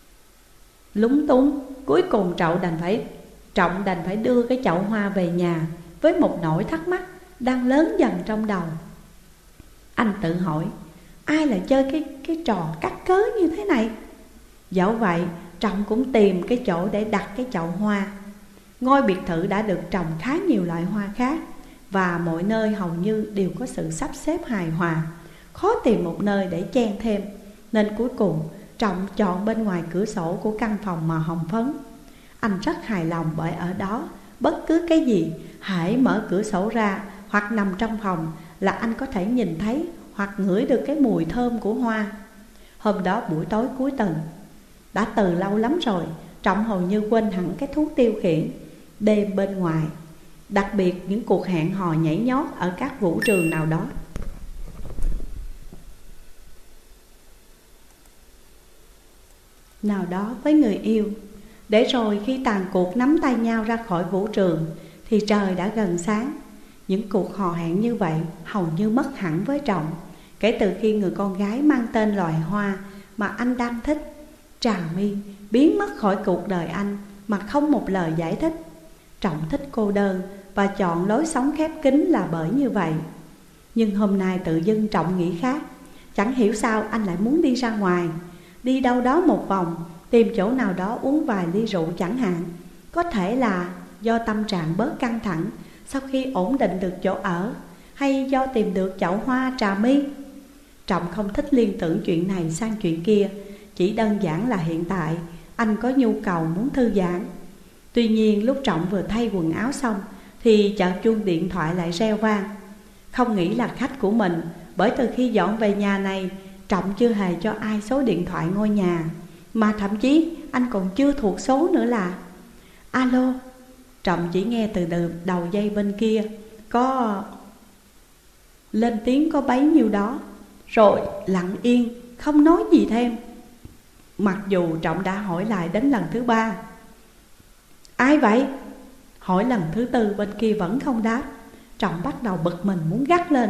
lúng túng, cuối cùng Trọng đành phải Trọng đành phải đưa cái chậu hoa về nhà với một nỗi thắc mắc đang lớn dần trong đầu. Anh tự hỏi: Ai lại chơi cái, cái trò cắt cớ như thế này? Dẫu vậy, Trọng cũng tìm cái chỗ để đặt cái chậu hoa. Ngôi biệt thự đã được trồng khá nhiều loại hoa khác, và mọi nơi hầu như đều có sự sắp xếp hài hòa, khó tìm một nơi để chen thêm. Nên cuối cùng Trọng chọn bên ngoài cửa sổ của căn phòng màu hồng phấn. Anh rất hài lòng bởi ở đó bất cứ cái gì hãy mở cửa sổ ra hoặc nằm trong phòng là anh có thể nhìn thấy hoặc ngửi được cái mùi thơm của hoa. Hôm đó buổi tối cuối tuần, đã từ lâu lắm rồi Trọng hầu như quên hẳn cái thú tiêu khiển đêm bên ngoài, đặc biệt những cuộc hẹn hò nhảy nhót ở các vũ trường nào đó. Nào đó với người yêu. Để rồi khi tàn cuộc nắm tay nhau ra khỏi vũ trường thì trời đã gần sáng. Những cuộc hò hẹn như vậy hầu như mất hẳn với Trọng kể từ khi người con gái mang tên loài hoa mà anh đang thích, trà mi, biến mất khỏi cuộc đời anh mà không một lời giải thích. Trọng thích cô đơn và chọn lối sống khép kín là bởi như vậy. Nhưng hôm nay tự dưng Trọng nghĩ khác. Chẳng hiểu sao anh lại muốn đi ra ngoài, đi đâu đó một vòng, tìm chỗ nào đó uống vài ly rượu chẳng hạn. Có thể là do tâm trạng bớt căng thẳng sau khi ổn định được chỗ ở, hay do tìm được chậu hoa trà mi. Trọng không thích liên tưởng chuyện này sang chuyện kia, chỉ đơn giản là hiện tại anh có nhu cầu muốn thư giãn. Tuy nhiên lúc Trọng vừa thay quần áo xong thì chợt chuông điện thoại lại reo vang. Không nghĩ là khách của mình, bởi từ khi dọn về nhà này Trọng chưa hề cho ai số điện thoại ngôi nhà, mà thậm chí anh còn chưa thuộc số nữa là alo. Trọng chỉ nghe từ đầu dây bên kia có lên tiếng có bấy nhiêu đó, rồi lặng yên không nói gì thêm. Mặc dù Trọng đã hỏi lại đến lần thứ ba: Ai vậy? Hỏi lần thứ tư bên kia vẫn không đáp. Trọng bắt đầu bực mình muốn gắt lên,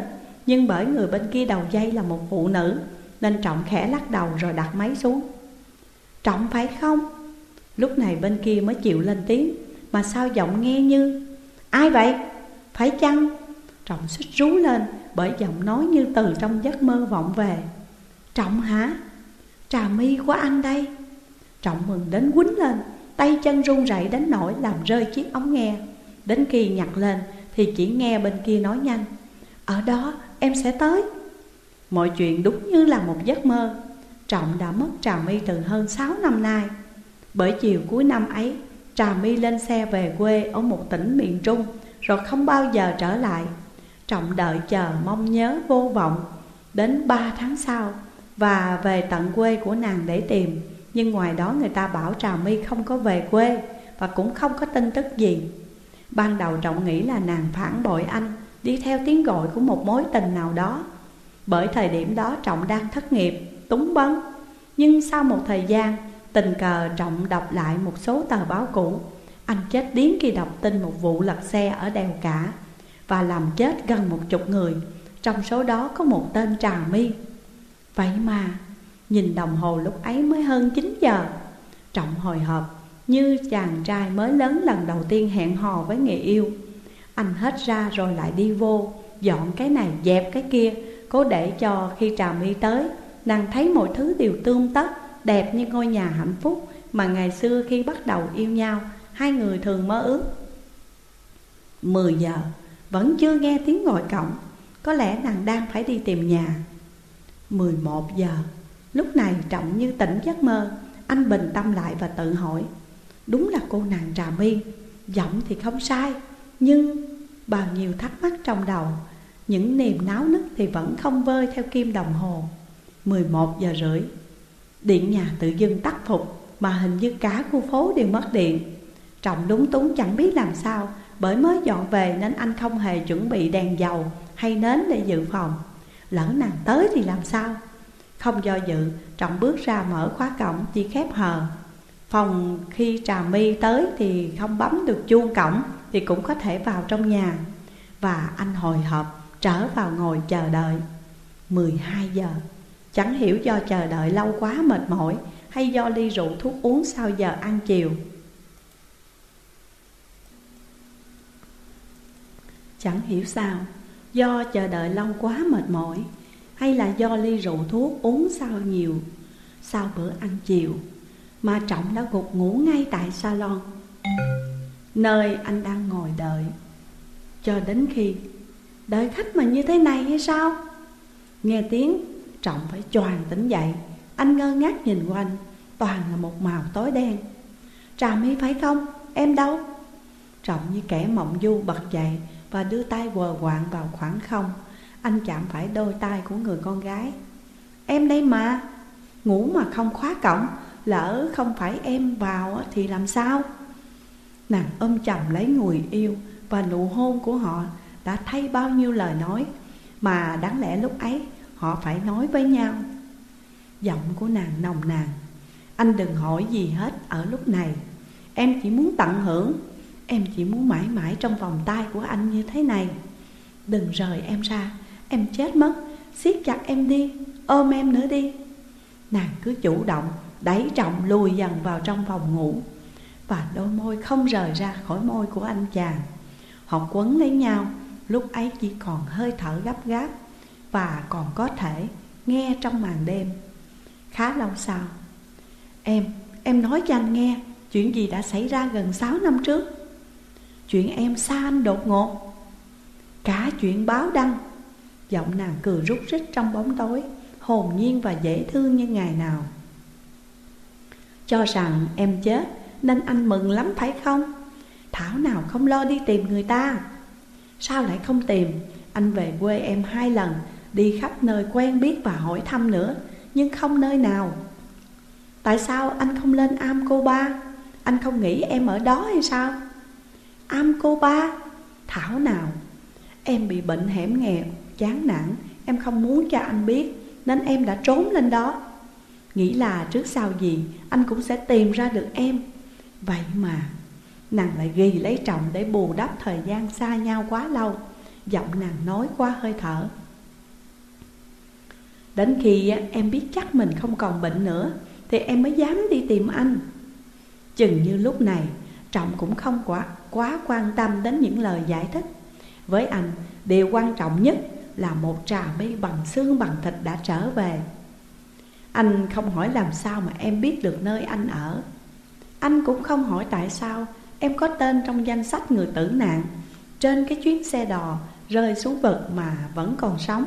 Nhưng bởi người bên kia đầu dây là một phụ nữ nên Trọng khẽ lắc đầu rồi đặt máy xuống. Trọng phải không? Lúc này bên kia mới chịu lên tiếng. Mà sao giọng nghe như ai vậy? Phải chăng? Trọng suýt rú lên bởi giọng nói như từ trong giấc mơ vọng về. Trọng hả? Trà mi của anh đây. Trọng mừng đến quýnh lên, tay chân run rẩy đến nỗi làm rơi chiếc ống nghe. Đến khi nhặt lên thì chỉ nghe bên kia nói nhanh: ở đó em sẽ tới. Mọi chuyện đúng như là một giấc mơ. Trọng đã mất Trà mi từ hơn sáu năm nay. Bởi chiều cuối năm ấy, Trà mi lên xe về quê ở một tỉnh miền Trung, rồi không bao giờ trở lại. Trọng đợi chờ mong nhớ vô vọng. Đến ba tháng sau và về tận quê của nàng để tìm. Nhưng ngoài đó người ta bảo Trà mi không có về quê và cũng không có tin tức gì. Ban đầu Trọng nghĩ là nàng phản bội anh, đi theo tiếng gọi của một mối tình nào đó. Bởi thời điểm đó Trọng đang thất nghiệp, túng bấn. Nhưng sau một thời gian, tình cờ Trọng đọc lại một số tờ báo cũ. Anh chết điếng khi đọc tin một vụ lật xe ở đèo Cả và làm chết gần một chục người. Trong số đó có một tên Trà mi. Vậy mà nhìn đồng hồ lúc ấy mới hơn chín giờ. Trọng hồi hộp như chàng trai mới lớn lần đầu tiên hẹn hò với người yêu. Anh hết ra rồi lại đi vô, dọn cái này dẹp cái kia, cố để cho khi Trà mi tới, nàng thấy mọi thứ đều tươm tất, đẹp như ngôi nhà hạnh phúc mà ngày xưa khi bắt đầu yêu nhau hai người thường mơ ước. Mười giờ vẫn chưa nghe tiếng gọi cổng. Có lẽ nàng đang phải đi tìm nhà. Mười một giờ. Lúc này Trọng như tỉnh giấc mơ. Anh bình tâm lại và tự hỏi: đúng là cô nàng Trà mi. Giọng thì không sai, nhưng bao nhiêu thắc mắc trong đầu, những niềm náo nức thì vẫn không vơi theo kim đồng hồ. Mười một giờ rưỡi. Điện nhà tự dưng tắt phục, mà hình như cả khu phố đều mất điện. Trọng lúng túng chẳng biết làm sao, bởi mới dọn về nên anh không hề chuẩn bị đèn dầu hay nến để dự phòng. Lỡ nàng tới thì làm sao? Không do dự, Trọng bước ra mở khóa cổng chỉ khép hờ. Phòng khi Trà mi tới thì không bấm được chuông cổng thì cũng có thể vào trong nhà. Và anh hồi hộp trở vào ngồi chờ đợi. Mười hai giờ. Chẳng hiểu do chờ đợi lâu quá mệt mỏi hay do ly rượu thuốc uống sau giờ ăn chiều. Chẳng hiểu sao, do chờ đợi lâu quá mệt mỏi hay là do ly rượu thuốc uống sau nhiều sau bữa ăn chiều mà Trọng đã gục ngủ ngay tại salon, nơi anh đang ngồi đợi. Cho đến khi đợi khách mà như thế này hay sao? Nghe tiếng, Trọng phải choàng tỉnh dậy. Anh ngơ ngác nhìn quanh, toàn là một màu tối đen. Trà mi phải không? Em đâu? Trọng như kẻ mộng du bật dậy và đưa tay quờ quạng vào khoảng không. Anh chạm phải đôi tay của người con gái. Em đây mà. Ngủ mà không khóa cổng, lỡ không phải em vào thì làm sao? Nàng ôm chầm lấy người yêu, và nụ hôn của họ đã thay bao nhiêu lời nói mà đáng lẽ lúc ấy họ phải nói với nhau. Giọng của nàng nồng nàn: anh đừng hỏi gì hết ở lúc này. Em chỉ muốn tận hưởng. Em chỉ muốn mãi mãi trong vòng tay của anh như thế này. Đừng rời em ra, em chết mất. Siết chặt em đi, ôm em nữa đi. Nàng cứ chủ động đẩy Trọng lùi dần vào trong phòng ngủ, và đôi môi không rời ra khỏi môi của anh chàng. Họ quấn lấy nhau, lúc ấy chỉ còn hơi thở gấp gáp, và còn có thể nghe trong màn đêm. Khá lâu sau: Em, em nói cho anh nghe chuyện gì đã xảy ra gần sáu năm trước. Chuyện em xa anh đột ngột. Cả chuyện báo đăng. Giọng nàng cười rút rít trong bóng tối, hồn nhiên và dễ thương như ngày nào. Cho rằng em chết nên anh mừng lắm phải không? Thảo nào không lo đi tìm người ta. Sao lại không tìm? Anh về quê em hai lần, đi khắp nơi quen biết và hỏi thăm nữa, nhưng không nơi nào. Tại sao anh không lên Am Cô Ba? Anh không nghĩ em ở đó hay sao? Am Cô Ba? Thảo nào. Em bị bệnh hẻm nghèo, chán nản. Em không muốn cho anh biết, nên em đã trốn lên đó. Nghĩ là trước sau gì anh cũng sẽ tìm ra được em. Vậy mà nàng lại ghi lấy Trọng để bù đắp thời gian xa nhau quá lâu. Giọng nàng nói qua hơi thở: Đến khi em biết chắc mình không còn bệnh nữa thì em mới dám đi tìm anh. Chừng như lúc này Trọng cũng không quá, quá quan tâm đến những lời giải thích. Với anh, điều quan trọng nhất là một Trà My bằng xương bằng thịt đã trở về. Anh không hỏi làm sao mà em biết được nơi anh ở. Anh cũng không hỏi tại sao em có tên trong danh sách người tử nạn trên cái chuyến xe đò rơi xuống vực mà vẫn còn sống.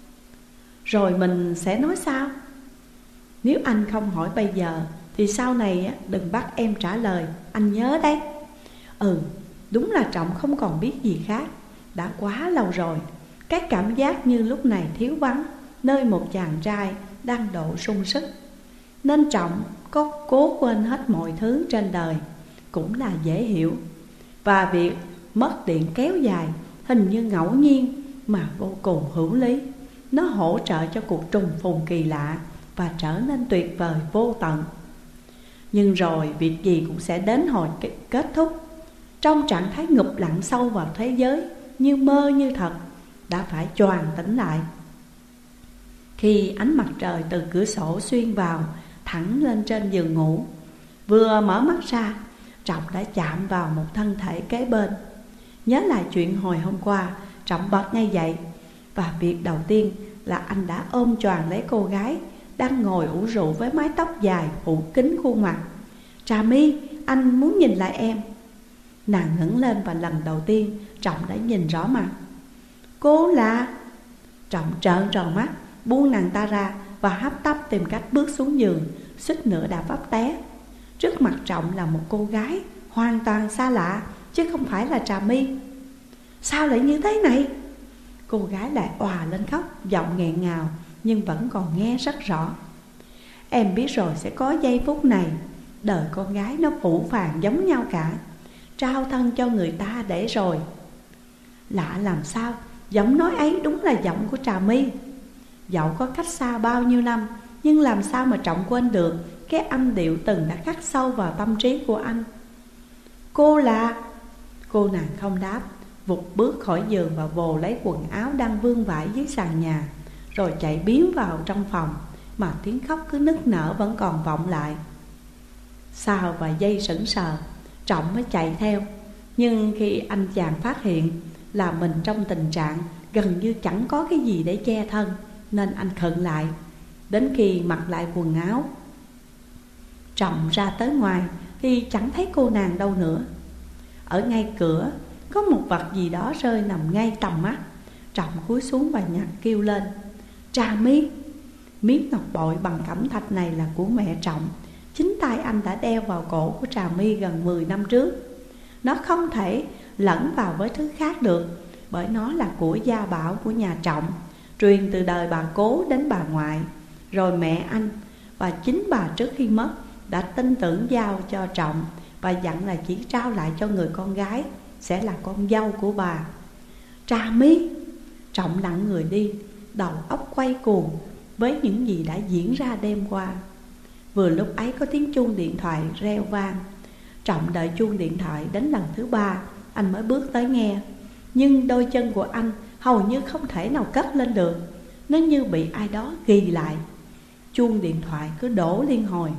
Rồi mình sẽ nói sao? Nếu anh không hỏi bây giờ thì sau này đừng bắt em trả lời, anh nhớ đấy. Ừ, đúng là Trọng không còn biết gì khác. Đã quá lâu rồi, cái cảm giác như lúc này thiếu vắng nơi một chàng trai đang độ sung sức. Nên Trọng có cố quên hết mọi thứ trên đời cũng là dễ hiểu. Và việc mất điện kéo dài hình như ngẫu nhiên mà vô cùng hữu lý. Nó hỗ trợ cho cuộc trùng phùng kỳ lạ và trở nên tuyệt vời vô tận. Nhưng rồi việc gì cũng sẽ đến hồi kết thúc. Trong trạng thái ngụp lặn sâu vào thế giới, như mơ như thật, đã phải choàng tỉnh lại. Khi ánh mặt trời từ cửa sổ xuyên vào thẳng lên trên giường ngủ, vừa mở mắt ra, Trọng đã chạm vào một thân thể kế bên. Nhớ lại chuyện hồi hôm qua, Trọng bật ngay dậy. Và việc đầu tiên là anh đã ôm choàng lấy cô gái đang ngồi ủ rũ với mái tóc dài phủ kín khuôn mặt. Trà My, anh muốn nhìn lại em. Nàng ngẩng lên và lần đầu tiên Trọng đã nhìn rõ mặt. Cô là... Trọng trợn tròn mắt, buông nàng ta ra và hấp tấp tìm cách bước xuống giường, suýt nữa đã vấp té. Trước mặt Trọng là một cô gái hoàn toàn xa lạ, chứ không phải là Trà My. Sao lại như thế này? Cô gái lại òa lên khóc, giọng nghẹn ngào nhưng vẫn còn nghe rất rõ. Em biết rồi sẽ có giây phút này. Đời con gái nó phũ phàng giống nhau cả. Trao thân cho người ta để rồi. Lạ làm sao, giọng nói ấy đúng là giọng của Trà My. Dẫu có cách xa bao nhiêu năm, nhưng làm sao mà Trọng quên được cái âm điệu từng đã khắc sâu vào tâm trí của anh. Cô là... Cô nàng không đáp, vụt bước khỏi giường và vồ lấy quần áo đang vương vãi dưới sàn nhà, rồi chạy biến vào trong phòng, mà tiếng khóc cứ nức nở vẫn còn vọng lại. Sau vài giây sững sờ, Trọng mới chạy theo. Nhưng khi anh chàng phát hiện là mình trong tình trạng gần như chẳng có cái gì để che thân, nên anh khựng lại. Đến khi mặc lại quần áo, Trọng ra tới ngoài thì chẳng thấy cô nàng đâu nữa. Ở ngay cửa có một vật gì đó rơi nằm ngay tầm mắt. Trọng cúi xuống và nhặt kêu lên. Trà My! Miếng ngọc bội bằng cẩm thạch này là của mẹ Trọng. Chính tay anh đã đeo vào cổ của Trà My gần mười năm trước. Nó không thể lẫn vào với thứ khác được, bởi nó là của gia bảo của nhà Trọng, truyền từ đời bà cố đến bà ngoại, rồi mẹ anh. Và chính bà trước khi mất đã tin tưởng giao cho Trọng và dặn là chỉ trao lại cho người con gái sẽ là con dâu của bà. Trà My! Trọng lặng người đi, đầu óc quay cuồng với những gì đã diễn ra đêm qua. Vừa lúc ấy có tiếng chuông điện thoại reo vang. Trọng đợi chuông điện thoại đến lần thứ ba, anh mới bước tới nghe. Nhưng đôi chân của anh hầu như không thể nào cất lên được. Nó như bị ai đó ghi lại. Chuông điện thoại cứ đổ liên hồi.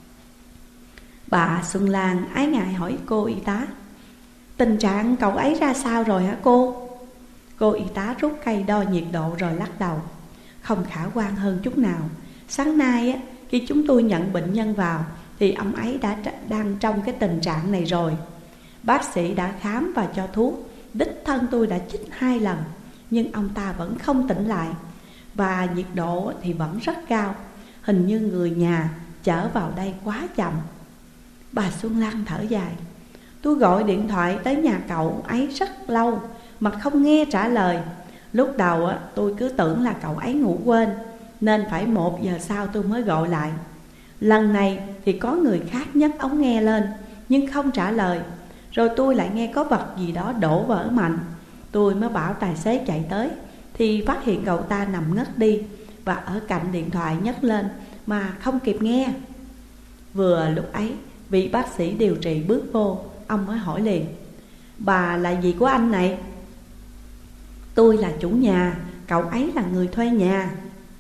Bà Xuân Lan ái ngại hỏi cô y tá. Tình trạng cậu ấy ra sao rồi hả cô? Cô y tá rút cây đo nhiệt độ rồi lắc đầu. Không khả quan hơn chút nào. Sáng nay á, khi chúng tôi nhận bệnh nhân vào thì ông ấy đã đang trong cái tình trạng này rồi. Bác sĩ đã khám và cho thuốc. Đích thân tôi đã chích hai lần, nhưng ông ta vẫn không tỉnh lại. Và nhiệt độ thì vẫn rất cao. Hình như người nhà chở vào đây quá chậm. Bà Xuân Lan thở dài. Tôi gọi điện thoại tới nhà cậu ấy rất lâu mà không nghe trả lời. Lúc đầu á, tôi cứ tưởng là cậu ấy ngủ quên, nên phải một giờ sau tôi mới gọi lại. Lần này thì có người khác nhấc ống nghe lên nhưng không trả lời. Rồi tôi lại nghe có vật gì đó đổ vỡ mạnh. Tôi mới bảo tài xế chạy tới thì phát hiện cậu ta nằm ngất đi và ở cạnh điện thoại nhấc lên mà không kịp nghe. Vừa lúc ấy vị bác sĩ điều trị bước vô. Ông mới hỏi liền. Bà là gì của anh này? Tôi là chủ nhà, cậu ấy là người thuê nhà.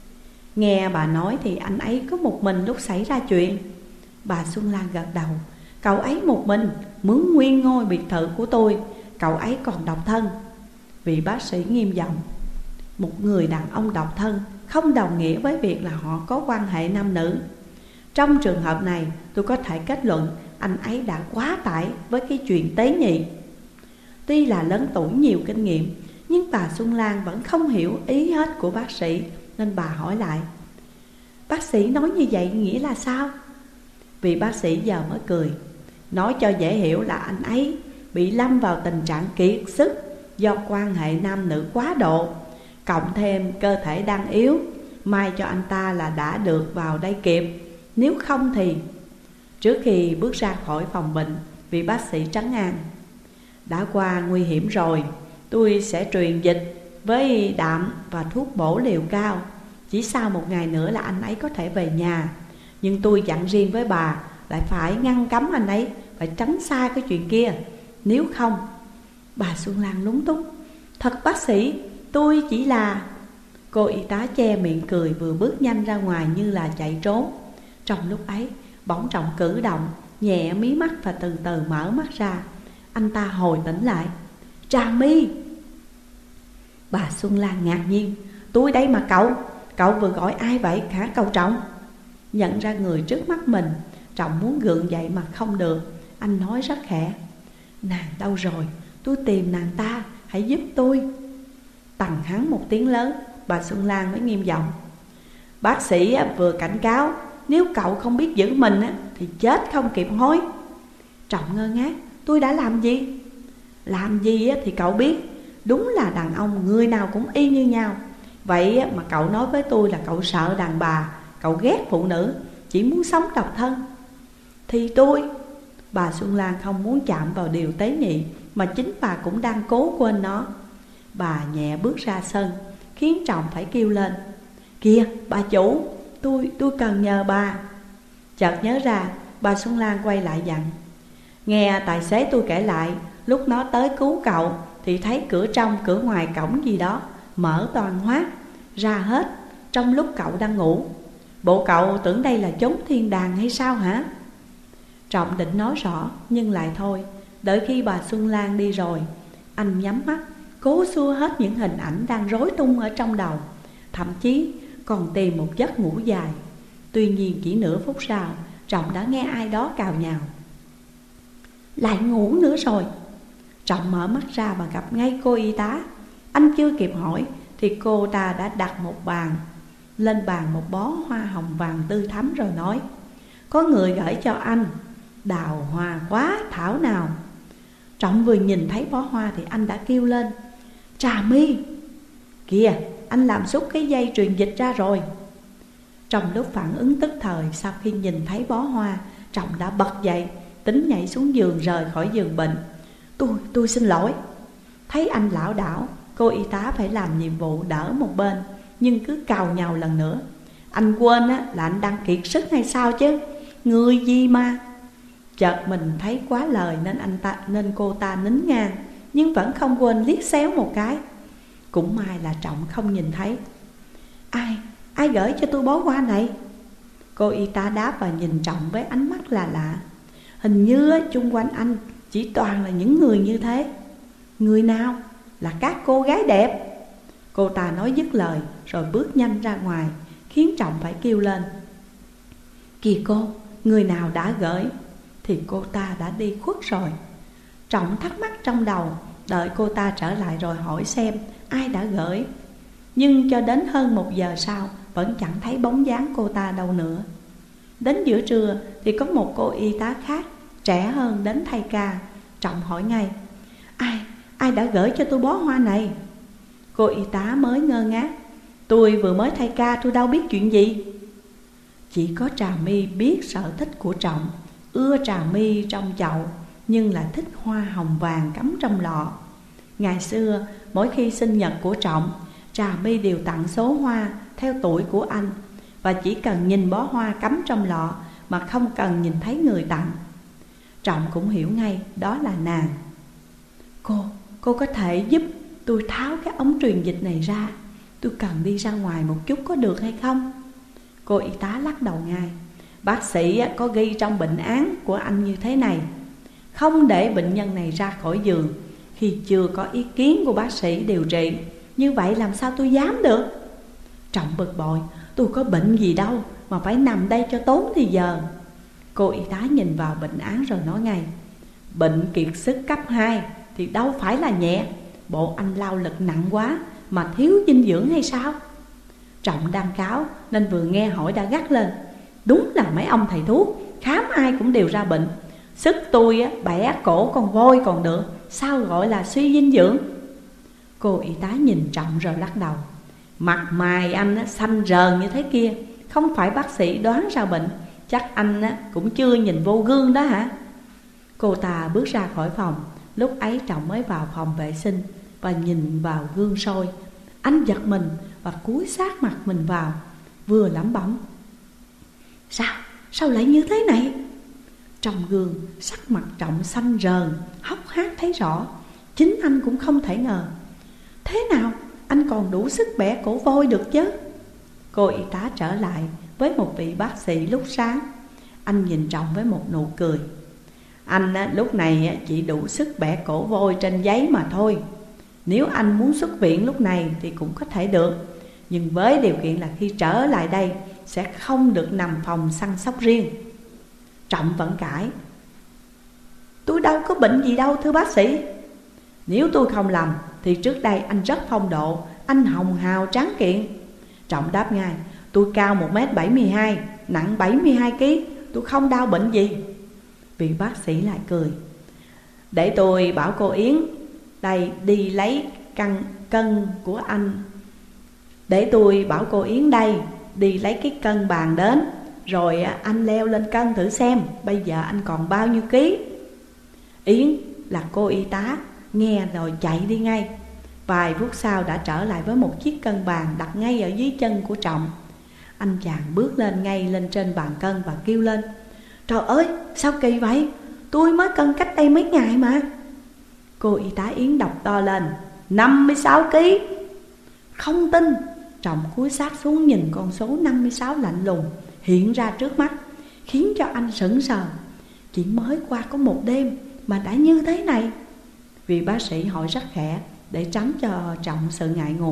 Nghe bà nói thì anh ấy có một mình lúc xảy ra chuyện. Bà Xuân Lan gật đầu. Cậu ấy một mình mướn nguyên ngôi biệt thự của tôi. Cậu ấy còn độc thân. Vị bác sĩ nghiêm giọng. Một người đàn ông độc thân không đồng nghĩa với việc là họ có quan hệ nam nữ. Trong trường hợp này tôi có thể kết luận anh ấy đã quá tải với cái chuyện tế nhị. Tuy là lớn tuổi nhiều kinh nghiệm, nhưng bà Xuân Lan vẫn không hiểu ý hết của bác sĩ, nên bà hỏi lại. Bác sĩ nói như vậy nghĩa là sao? Vị bác sĩ giờ mới cười. Nói cho dễ hiểu là anh ấy bị lâm vào tình trạng kiệt sức do quan hệ nam nữ quá độ, cộng thêm cơ thể đang yếu. May cho anh ta là đã được vào đây kịp, nếu không thì... Trước khi bước ra khỏi phòng bệnh, vị bác sĩ trấn an. Đã qua nguy hiểm rồi, tôi sẽ truyền dịch với đạm và thuốc bổ liều cao. Chỉ sau một ngày nữa là anh ấy có thể về nhà. Nhưng tôi dặn riêng với bà lại phải ngăn cấm anh ấy, phải tránh xa cái chuyện kia. Nếu không... Bà Xuân Lan lúng túng. Thật bác sĩ, tôi chỉ là... Cô y tá che miệng cười, vừa bước nhanh ra ngoài như là chạy trốn. Trong lúc ấy bỗng Trọng cử động, nhẹ mí mắt và từ từ mở mắt ra. Anh ta hồi tỉnh lại. Trà My! Bà Xuân Lan ngạc nhiên. Tôi đây mà cậu. Cậu vừa gọi ai vậy hả cậu Trọng? Nhận ra người trước mắt mình, Trọng muốn gượng dậy mà không được. Anh nói rất khẽ. Nàng đâu rồi? Tôi tìm nàng ta, hãy giúp tôi. Tằng hắn một tiếng lớn, bà Xuân Lan mới nghiêm giọng. Bác sĩ vừa cảnh cáo, nếu cậu không biết giữ mình thì chết không kịp hối. Trọng ngơ ngác. Tôi đã làm gì? Làm gì thì cậu biết. Đúng là đàn ông người nào cũng y như nhau. Vậy mà cậu nói với tôi là cậu sợ đàn bà, cậu ghét phụ nữ, chỉ muốn sống độc thân. Thì tôi... Bà Xuân Lan không muốn chạm vào điều tế nhị, mà chính bà cũng đang cố quên nó. Bà nhẹ bước ra sân, khiến Trọng phải kêu lên. Kìa bà chủ, tôi tôi cần nhờ bà. Chợt nhớ ra, bà Xuân Lan quay lại dặn. Nghe tài xế tôi kể lại, lúc nó tới cứu cậu thì thấy cửa trong cửa ngoài cổng gì đó mở toàn hoác ra hết trong lúc cậu đang ngủ. Bộ cậu tưởng đây là chốn thiên đàng hay sao hả? Trọng định nói rõ nhưng lại thôi. Đợi khi bà Xuân Lan đi rồi, anh nhắm mắt, cố xua hết những hình ảnh đang rối tung ở trong đầu, thậm chí còn tìm một giấc ngủ dài. Tuy nhiên chỉ nửa phút sau, Trọng đã nghe ai đó cào nhào. Lại ngủ nữa rồi. Trọng mở mắt ra và gặp ngay cô y tá. Anh chưa kịp hỏi thì cô ta đã đặt một bàn lên bàn một bó hoa hồng vàng tươi thắm rồi nói. Có người gửi cho anh, đào hoa quá thảo nào. Trọng vừa nhìn thấy bó hoa thì anh đã kêu lên. Trà My! Kìa, anh làm xúc cái dây truyền dịch ra rồi. Trong lúc phản ứng tức thời, sau khi nhìn thấy bó hoa, Trọng đã bật dậy, tính nhảy xuống giường rời khỏi giường bệnh. Tôi, tôi xin lỗi. Thấy anh lảo đảo, cô y tá phải làm nhiệm vụ đỡ một bên, nhưng cứ cào nhào lần nữa. Anh quên á, là anh đang kiệt sức hay sao chứ? Người gì mà... Chợt mình thấy quá lời nên anh ta nên cô ta nín ngang, nhưng vẫn không quên liếc xéo một cái. Cũng may là Trọng không nhìn thấy. Ai, ai gửi cho tôi bó hoa này? Cô y tá đáp và nhìn Trọng với ánh mắt lạ lạ. Hình như chung quanh anh chỉ toàn là những người như thế. Người nào? Là các cô gái đẹp. Cô ta nói dứt lời rồi bước nhanh ra ngoài, khiến Trọng phải kêu lên. Kìa cô, người nào đã gửi? Thì cô ta đã đi khuất rồi. Trọng thắc mắc trong đầu, đợi cô ta trở lại rồi hỏi xem ai đã gửi. Nhưng cho đến hơn một giờ sau vẫn chẳng thấy bóng dáng cô ta đâu nữa. Đến giữa trưa thì có một cô y tá khác, trẻ hơn, đến thay ca. Trọng hỏi ngay. Ai, ai đã gửi cho tôi bó hoa này? Cô y tá mới ngơ ngác. Tôi vừa mới thay ca, tôi đâu biết chuyện gì. Chỉ có Trà My biết sở thích của Trọng, ưa trà my trong chậu, nhưng là thích hoa hồng vàng cắm trong lọ. Ngày xưa, mỗi khi sinh nhật của Trọng, Trà My đều tặng số hoa theo tuổi của anh, và chỉ cần nhìn bó hoa cắm trong lọ mà không cần nhìn thấy người tặng. Trọng cũng hiểu ngay đó là nàng. Cô, cô có thể giúp tôi tháo cái ống truyền dịch này ra. Tôi cần đi ra ngoài một chút có được hay không? Cô y tá lắc đầu ngay. Bác sĩ có ghi trong bệnh án của anh như thế này: không để bệnh nhân này ra khỏi giường khi chưa có ý kiến của bác sĩ điều trị. Như vậy làm sao tôi dám được? Trọng bực bội: tôi có bệnh gì đâu mà phải nằm đây cho tốn thì giờ. Cô y tá nhìn vào bệnh án rồi nói ngay: bệnh kiệt sức cấp hai thì đâu phải là nhẹ. Bộ anh lao lực nặng quá mà thiếu dinh dưỡng hay sao? Trọng đang cáu nên vừa nghe hỏi đã gắt lên: đúng là mấy ông thầy thuốc khám ai cũng đều ra bệnh. Sức tôi á, bẻ cổ con voi còn được, sao gọi là suy dinh dưỡng? Cô y tá nhìn Trọng rồi lắc đầu: mặt mày anh á, xanh rờn như thế kia, không phải bác sĩ đoán ra bệnh, chắc anh á, cũng chưa nhìn vô gương đó hả? Cô ta bước ra khỏi phòng. Lúc ấy Trọng mới vào phòng vệ sinh và nhìn vào gương soi. Anh giật mình và cúi sát mặt mình vào, vừa lẩm bẩm: Sao, sao lại như thế này? Trong gương, sắc mặt Trọng xanh rờn, hốc hác thấy rõ. Chính anh cũng không thể ngờ. Thế nào, anh còn đủ sức bẻ cổ voi được chứ? Cô y tá trở lại với một vị bác sĩ lúc sáng. Anh nhìn Trọng với một nụ cười: anh á, lúc này chỉ đủ sức bẻ cổ voi trên giấy mà thôi. Nếu anh muốn xuất viện lúc này thì cũng có thể được, nhưng với điều kiện là khi trở lại đây sẽ không được nằm phòng săn sóc riêng. Trọng vẫn cãi: tôi đâu có bệnh gì đâu thưa bác sĩ. Nếu tôi không lầm thì trước đây anh rất phong độ, anh hồng hào tráng kiện. Trọng đáp ngay: tôi cao một mét bảy mươi hai, nặng bảy mươi hai ki lô gam, tôi không đau bệnh gì. Vị bác sĩ lại cười: để tôi bảo cô Yến đây đi lấy cân, cân của anh Để tôi bảo cô Yến đây đi lấy cái cân bàn đến, rồi anh leo lên cân thử xem bây giờ anh còn bao nhiêu ký. Yến là cô y tá nghe rồi chạy đi ngay. Vài phút sau đã trở lại với một chiếc cân bàn đặt ngay ở dưới chân của Trọng. Anh chàng bước lên ngay lên trên bàn cân và kêu lên: trời ơi, sao kỳ vậy? Tôi mới cân cách đây mấy ngày mà. Cô y tá Yến đọc to lên: năm mươi sáu ki lô gam. Không tin. Trọng cúi sát xuống nhìn con số năm mươi sáu lạnh lùng hiện ra trước mắt, khiến cho anh sững sờ. Chỉ mới qua có một đêm mà đã như thế này. Vị bác sĩ hỏi rất khẽ để tránh cho Trọng sự ngại ngùng: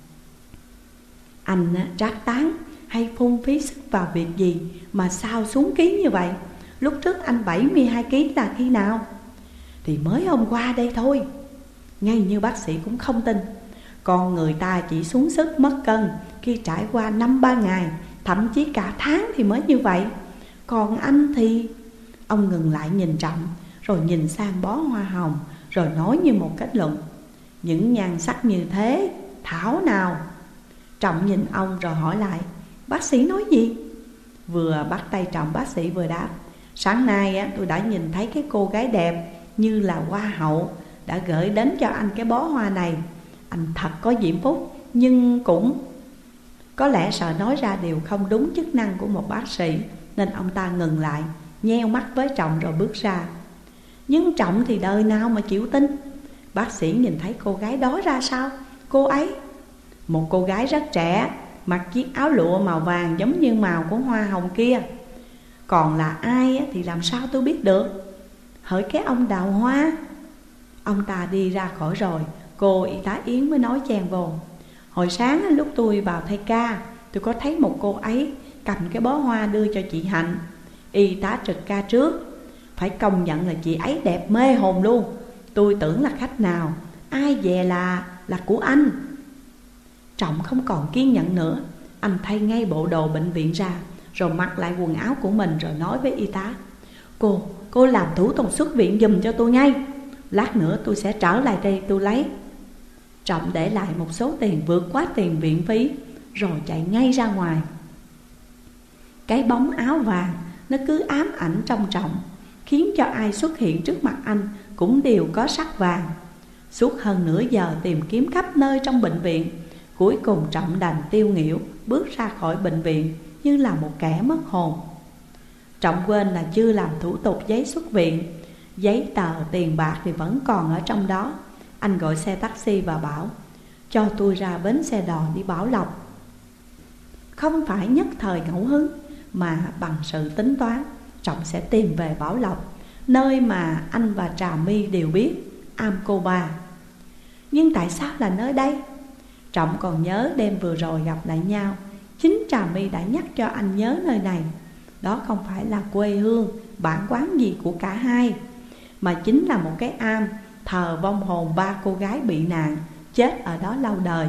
anh trác tán hay phung phí sức vào việc gì mà sao xuống ký như vậy? Lúc trước anh bảy mươi hai ki lô gam là khi nào? Thì mới hôm qua đây thôi. Ngay như bác sĩ cũng không tin. Còn người ta chỉ xuống sức mất cân khi trải qua năm ba ngày, thậm chí cả tháng thì mới như vậy. Còn anh thì... Ông ngừng lại nhìn Trọng, rồi nhìn sang bó hoa hồng, rồi nói như một kết luận: những nhan sắc như thế, thảo nào. Trọng nhìn ông rồi hỏi lại: bác sĩ nói gì? Vừa bắt tay Trọng, bác sĩ vừa đáp: sáng nay tôi đã nhìn thấy cái cô gái đẹp như là hoa hậu đã gửi đến cho anh cái bó hoa này. Anh thật có diễm phúc, nhưng cũng có lẽ sợ nói ra điều không đúng chức năng của một bác sĩ, nên ông ta ngừng lại, nheo mắt với Trọng rồi bước ra. Nhưng Trọng thì đời nào mà chịu tin. Bác sĩ nhìn thấy cô gái đó ra sao? Cô ấy, một cô gái rất trẻ, mặc chiếc áo lụa màu vàng giống như màu của hoa hồng kia. Còn là ai thì làm sao tôi biết được? Hỡi cái ông đào hoa. Ông ta đi ra khỏi rồi, cô y tá Yến mới nói chen vô: hồi sáng lúc tôi vào thay ca, tôi có thấy một cô ấy cầm cái bó hoa đưa cho chị Hạnh, y tá trực ca trước. Phải công nhận là chị ấy đẹp mê hồn luôn. Tôi tưởng là khách nào, ai dè là là của anh. Trọng không còn kiên nhẫn nữa. Anh thay ngay bộ đồ bệnh viện ra, rồi mặc lại quần áo của mình, rồi nói với y tá: Cô, cô làm thủ tục xuất viện giùm cho tôi ngay. Lát nữa tôi sẽ trở lại đây tôi lấy. Trọng để lại một số tiền vượt quá tiền viện phí, rồi chạy ngay ra ngoài. Cái bóng áo vàng nó cứ ám ảnh trong Trọng, khiến cho ai xuất hiện trước mặt anh cũng đều có sắc vàng. Suốt hơn nửa giờ tìm kiếm khắp nơi trong bệnh viện, cuối cùng Trọng đành tiêu nghỉu bước ra khỏi bệnh viện như là một kẻ mất hồn. Trọng quên là chưa làm thủ tục giấy xuất viện. Giấy tờ tiền bạc thì vẫn còn ở trong đó. Anh gọi xe taxi và bảo: cho tôi ra bến xe đò đi Bảo Lộc. không phải nhất thời ngẫu hứng, mà bằng sự tính toán, Trọng sẽ tìm về Bảo Lộc, nơi mà anh và Trà My đều biết, Am Cô Ba. Nhưng tại sao là nơi đây? Trọng còn nhớ đêm vừa rồi gặp lại nhau, chính Trà My đã nhắc cho anh nhớ nơi này. Đó không phải là quê hương, bản quán gì của cả hai, mà chính là một cái am thờ vong hồn ba cô gái bị nạn, chết ở đó lâu đời.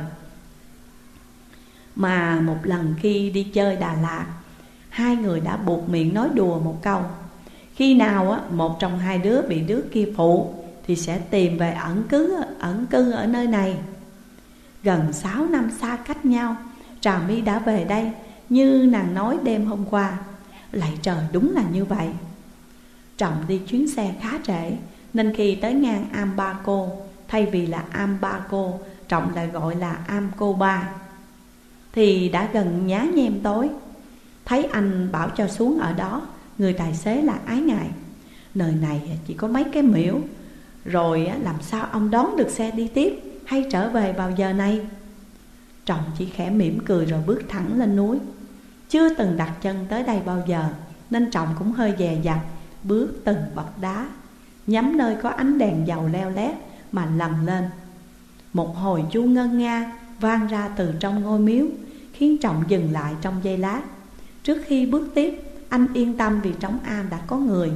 Mà một lần khi đi chơi Đà Lạt, hai người đã buộc miệng nói đùa một câu: khi nào á, một trong hai đứa bị đứa kia phụ thì sẽ tìm về ẩn cư, ẩn cư ở nơi này. Gần sáu năm xa cách nhau, Trà My đã về đây như nàng nói đêm hôm qua. Lạy trời, đúng là như vậy. Trọng đi chuyến xe khá trễ, nên khi tới ngang Am Ba Cô, thay vì là Am Ba Cô, Trọng lại gọi là Am Cô Ba, thì đã gần nhá nhem tối. Thấy anh bảo cho xuống ở đó, người tài xế là ái ngại: nơi này chỉ có mấy cái miễu, rồi làm sao ông đón được xe đi tiếp hay trở về vào giờ này? Trọng chỉ khẽ mỉm cười rồi bước thẳng lên núi. Chưa từng đặt chân tới đây bao giờ, nên Trọng cũng hơi dè dặt bước từng bậc đá, nhắm nơi có ánh đèn dầu leo lét mà lần lên. Một hồi chuông ngân nga vang ra từ trong ngôi miếu, khiến Trọng dừng lại trong giây lát. Trước khi bước tiếp, anh yên tâm vì trong am đã có người.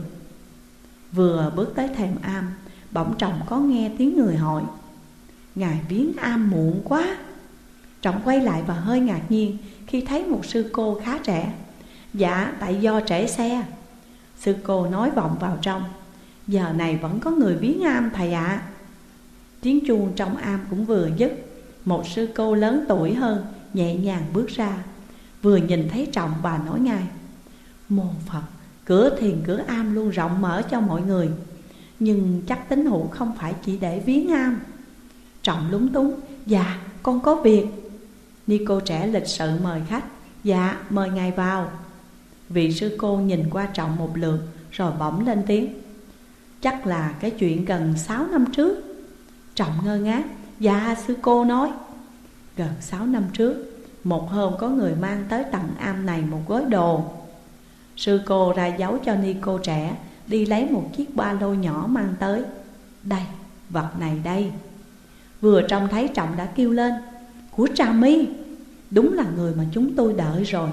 Vừa bước tới thềm am, bỗng Trọng có nghe tiếng người hỏi: ngài viếng am muộn quá. Trọng quay lại và hơi ngạc nhiên khi thấy một sư cô khá trẻ. Dạ, tại do trễ xe. Sư cô nói vọng vào trong: giờ này vẫn có người viếng am thầy ạ. À. Tiếng chuông trong am cũng vừa dứt, một sư cô lớn tuổi hơn nhẹ nhàng bước ra. Vừa nhìn thấy Trọng, bà nói ngay: mô Phật, cửa thiền cửa am luôn rộng mở cho mọi người, nhưng chắc tín hữu không phải chỉ để viếng am. Trọng lúng túng: dạ, con có việc. Ni cô trẻ lịch sự mời khách: dạ, mời ngài vào. Vị sư cô nhìn qua Trọng một lượt rồi bỗng lên tiếng: chắc là cái chuyện gần sáu năm trước. Trọng ngơ ngác: dạ, sư cô nói. Gần sáu năm trước, một hôm có người mang tới tận am này một gói đồ. Sư cô ra dấu cho ni cô trẻ đi lấy một chiếc ba lô nhỏ mang tới. Đây, vật này đây. Vừa trông thấy Trọng đã kêu lên: của Trà My, đúng là người mà chúng tôi đợi rồi.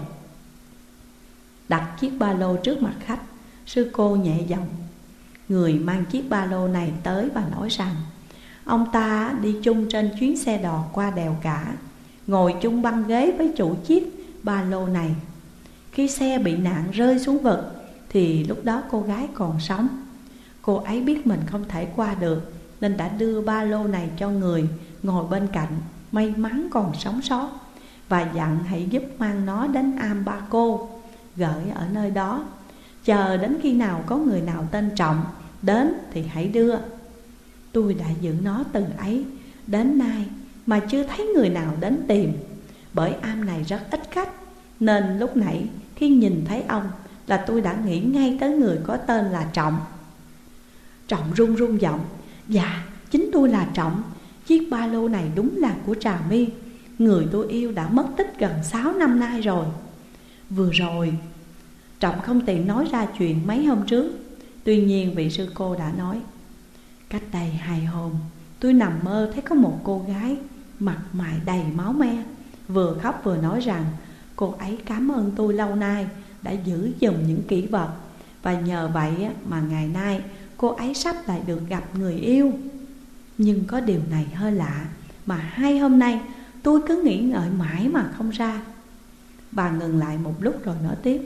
Đặt chiếc ba lô trước mặt khách, sư cô nhẹ giọng: người mang chiếc ba lô này tới và nói rằng ông ta đi chung trên chuyến xe đò qua đèo Cả, ngồi chung băng ghế với chủ chiếc ba lô này. Khi xe bị nạn rơi xuống vực thì lúc đó cô gái còn sống. Cô ấy biết mình không thể qua được, nên đã đưa ba lô này cho người ngồi bên cạnh may mắn còn sống sót, và dặn hãy giúp mang nó đến Am Ba Cô, gửi ở nơi đó. Chờ đến khi nào có người nào tên Trọng đến thì hãy đưa. Tôi đã giữ nó từ ấy đến nay mà chưa thấy người nào đến tìm, bởi am này rất ít khách, nên lúc nãy khi nhìn thấy ông là tôi đã nghĩ ngay tới người có tên là Trọng. Trọng run run giọng: dạ, chính tôi là Trọng. Chiếc ba lô này đúng là của Trà My, người tôi yêu đã mất tích gần sáu năm nay rồi. Vừa rồi Trọng không tiện nói ra chuyện mấy hôm trước. Tuy nhiên vị sư cô đã nói: cách đây hai hôm, tôi nằm mơ thấy có một cô gái mặt mày đầy máu me, vừa khóc vừa nói rằng cô ấy cảm ơn tôi lâu nay đã giữ giùm những kỷ vật, và nhờ vậy mà ngày nay cô ấy sắp lại được gặp người yêu. Nhưng có điều này hơi lạ, mà hai hôm nay tôi cứ nghĩ ngợi mãi mà không ra. Bà ngừng lại một lúc rồi nói tiếp: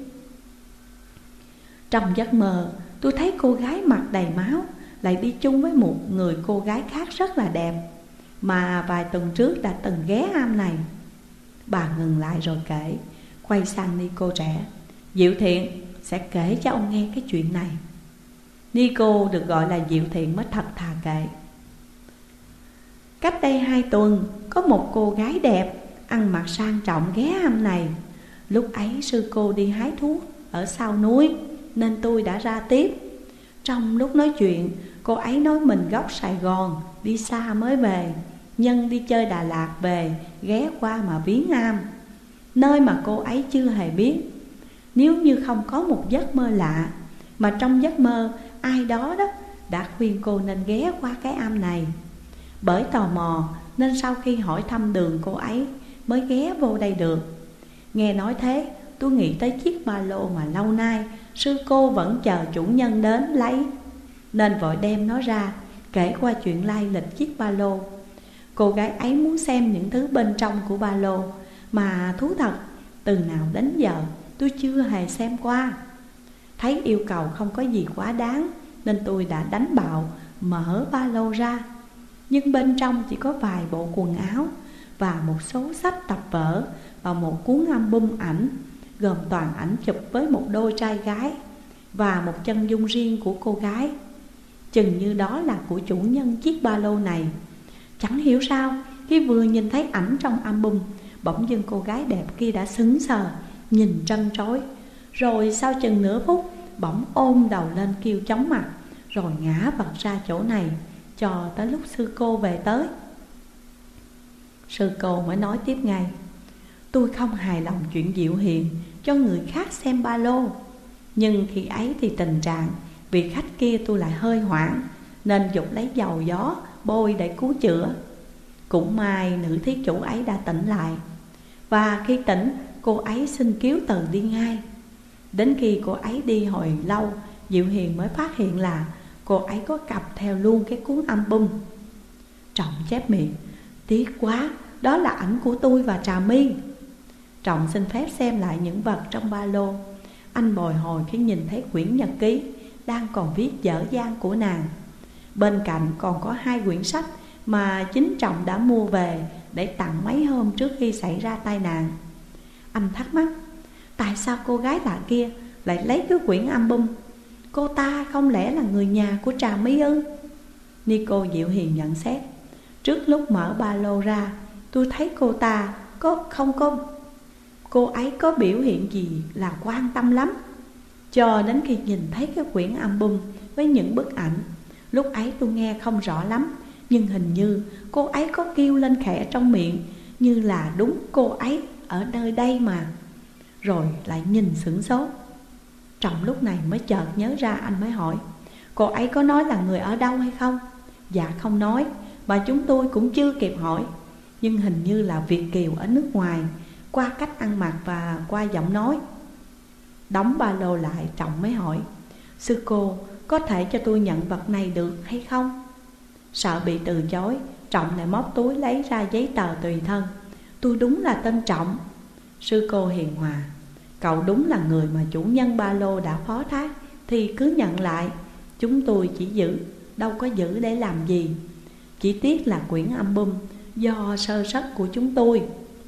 trong giấc mơ tôi thấy cô gái mặt đầy máu lại đi chung với một người cô gái khác rất là đẹp, mà vài tuần trước đã từng ghé am này. Bà ngừng lại rồi kể, quay sang ni cô trẻ: Diệu Thiện sẽ kể cho ông nghe cái chuyện này. Ni cô được gọi là Diệu Thiện mới thật thà kể: cách đây hai tuần, có một cô gái đẹp, ăn mặc sang trọng ghé am này. Lúc ấy sư cô đi hái thuốc ở sau núi, nên tôi đã ra tiếp. Trong lúc nói chuyện, cô ấy nói mình gốc Sài Gòn, đi xa mới về, nhân đi chơi Đà Lạt về, ghé qua mà viếng am. nơi mà cô ấy chưa hề biết. Nếu như không có một giấc mơ lạ, mà trong giấc mơ ai đó đó đã khuyên cô nên ghé qua cái am này. Bởi tò mò nên sau khi hỏi thăm đường cô ấy mới ghé vô đây được. Nghe nói thế, tôi nghĩ tới chiếc ba lô mà lâu nay sư cô vẫn chờ chủ nhân đến lấy, nên vội đem nó ra kể qua chuyện lai lịch chiếc ba lô. Cô gái ấy muốn xem những thứ bên trong của ba lô, mà thú thật từ nào đến giờ tôi chưa hề xem qua. Thấy yêu cầu không có gì quá đáng nên tôi đã đánh bạo mở ba lô ra. Nhưng bên trong chỉ có vài bộ quần áo và một số sách tập vở và một cuốn album ảnh, gồm toàn ảnh chụp với một đôi trai gái và một chân dung riêng của cô gái. Chừng như đó là của chủ nhân chiếc ba lô này. Chẳng hiểu sao khi vừa nhìn thấy ảnh trong album, bỗng dưng cô gái đẹp kia đã sững sờ nhìn trân trối. Rồi sau chừng nửa phút bỗng ôm đầu lên kêu chóng mặt, rồi ngã vật ra chỗ này cho tới lúc sư cô về tới. Sư cô mới nói tiếp ngay: tôi không hài lòng chuyện Diệu Hiền cho người khác xem ba lô. Nhưng khi ấy thì tình trạng vị khách kia tôi lại hơi hoảng, nên giục lấy dầu gió bôi để cứu chữa. Cũng may nữ thí chủ ấy đã tỉnh lại, và khi tỉnh cô ấy xin cứu từ đi ngay. Đến khi cô ấy đi hồi lâu, Diệu Hiền mới phát hiện là cô ấy có cặp theo luôn cái cuốn album. Trọng chép miệng: tiếc quá, đó là ảnh của tôi và Trà My. Trọng xin phép xem lại những vật trong ba lô. Anh bồi hồi khi nhìn thấy quyển nhật ký đang còn viết dở dang của nàng. Bên cạnh còn có hai quyển sách mà chính Trọng đã mua về để tặng mấy hôm trước khi xảy ra tai nạn. Anh thắc mắc tại sao cô gái lạ kia lại lấy cái quyển album. Cô ta không lẽ là người nhà của Trà My ư? Nico Diệu Hiền nhận xét: trước lúc mở ba lô ra, tôi thấy cô ta có không có cô ấy có biểu hiện gì là quan tâm lắm. Cho đến khi nhìn thấy cái quyển album với những bức ảnh, lúc ấy tôi nghe không rõ lắm, nhưng hình như cô ấy có kêu lên khẽ trong miệng như là đúng cô ấy ở nơi đây mà. Rồi lại nhìn sửng sốt. Trọng lúc này mới chợt nhớ ra, anh mới hỏi: cô ấy có nói là người ở đâu hay không? Dạ không nói, và chúng tôi cũng chưa kịp hỏi. Nhưng hình như là Việt kiều ở nước ngoài, qua cách ăn mặc và qua giọng nói. Đóng ba lô lại, Trọng mới hỏi: sư cô có thể cho tôi nhận vật này được hay không? Sợ bị từ chối, Trọng lại móc túi lấy ra giấy tờ tùy thân. Tôi đúng là tên Trọng. Sư cô hiền hòa: cậu đúng là người mà chủ nhân ba lô đã phó thác thì cứ nhận lại. Chúng tôi chỉ giữ, đâu có giữ để làm gì. Chỉ tiếc là quyển album do sơ suất của chúng tôi.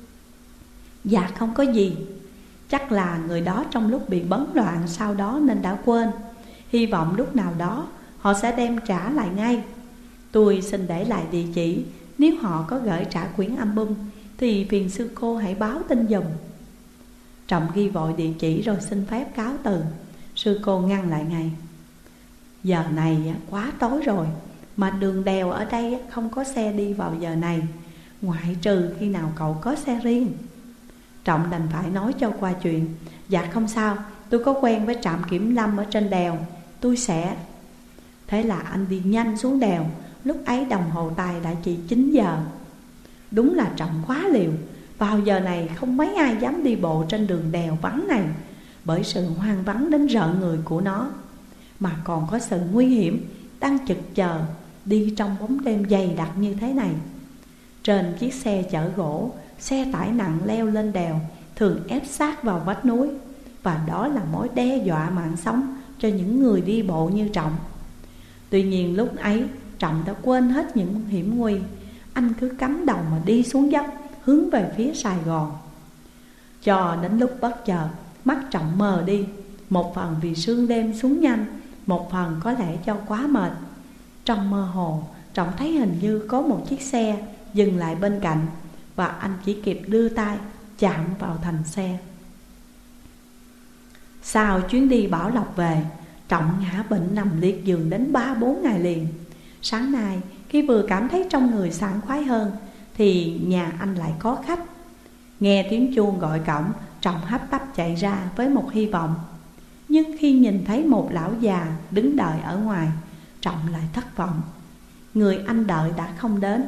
Dạ không có gì. Chắc là người đó trong lúc bị bấn loạn sau đó nên đã quên. Hy vọng lúc nào đó họ sẽ đem trả lại ngay. Tôi xin để lại địa chỉ, nếu họ có gửi trả quyển album thì phiền sư cô hãy báo tin giùm. Trọng ghi vội địa chỉ rồi xin phép cáo từ. Sư cô ngăn lại ngay: giờ này quá tối rồi, mà đường đèo ở đây không có xe đi vào giờ này, ngoại trừ khi nào cậu có xe riêng. Trọng đành phải nói cho qua chuyện: dạ không sao, tôi có quen với trạm kiểm lâm ở trên đèo, tôi sẽ. Thế là anh đi nhanh xuống đèo. Lúc ấy đồng hồ tay đã chỉ chín giờ. Đúng là Trọng quá liều. Vào giờ này không mấy ai dám đi bộ trên đường đèo vắng này, bởi sự hoang vắng đến rợn người của nó, mà còn có sự nguy hiểm đang chực chờ đi trong bóng đêm dày đặc như thế này. Trên chiếc xe chở gỗ, xe tải nặng leo lên đèo thường ép sát vào vách núi, và đó là mối đe dọa mạng sống cho những người đi bộ như Trọng. Tuy nhiên lúc ấy Trọng đã quên hết những hiểm nguy. Anh cứ cắm đầu mà đi xuống dốc hướng về phía Sài Gòn. Cho đến lúc bất chợt mắt Trọng mờ đi, một phần vì sương đêm xuống nhanh, một phần có lẽ do quá mệt. Trong mơ hồ, Trọng thấy hình như có một chiếc xe dừng lại bên cạnh, và anh chỉ kịp đưa tay chạm vào thành xe. Sau chuyến đi Bảo Lộc về, Trọng ngã bệnh nằm liệt giường đến ba bốn ngày liền. Sáng nay khi vừa cảm thấy trong người sảng khoái hơn thì nhà anh lại có khách. Nghe tiếng chuông gọi cổng, Trọng hấp tấp chạy ra với một hy vọng. Nhưng khi nhìn thấy một lão già đứng đợi ở ngoài, Trọng lại thất vọng. Người anh đợi đã không đến.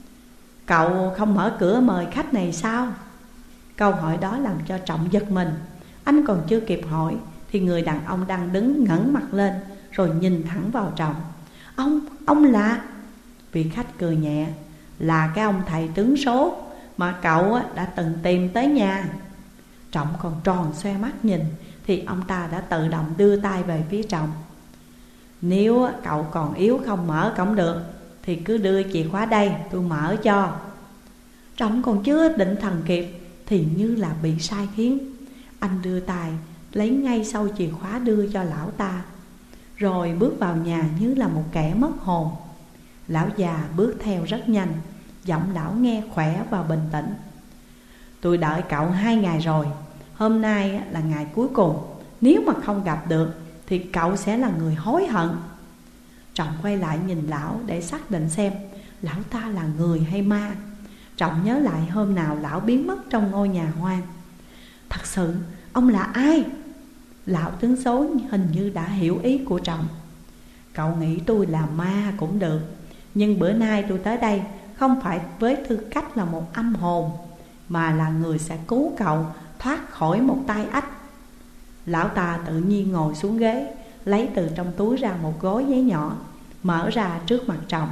Cậu không mở cửa mời khách này sao? Câu hỏi đó làm cho Trọng giật mình. Anh còn chưa kịp hỏi thì người đàn ông đang đứng ngẩng mặt lên rồi nhìn thẳng vào Trọng. Ông, ông là... Vị khách cười nhẹ. Là cái ông thầy tướng số mà cậu đã từng tìm tới nhà. Trọng còn tròn xoe mắt nhìn thì ông ta đã tự động đưa tay về phía Trọng. Nếu cậu còn yếu không mở cổng được thì cứ đưa chìa khóa đây, tôi mở cho. Trọng còn chưa định thần kịp thì như là bị sai khiến. Anh đưa tay lấy ngay sau chìa khóa đưa cho lão ta, rồi bước vào nhà như là một kẻ mất hồn. Lão già bước theo rất nhanh, giọng lão nghe khỏe và bình tĩnh. Tôi đợi cậu hai ngày rồi, hôm nay là ngày cuối cùng. Nếu mà không gặp được thì cậu sẽ là người hối hận. Trọng quay lại nhìn lão để xác định xem lão ta là người hay ma. Trọng nhớ lại hôm nào lão biến mất trong ngôi nhà hoang. Thật sự ông là ai? Lão tướng số hình như đã hiểu ý của Trọng. Cậu nghĩ tôi là ma cũng được, nhưng bữa nay tôi tới đây không phải với tư cách là một âm hồn, mà là người sẽ cứu cậu thoát khỏi một tai ách. Lão ta tự nhiên ngồi xuống ghế, lấy từ trong túi ra một gói giấy nhỏ, mở ra trước mặt Trọng.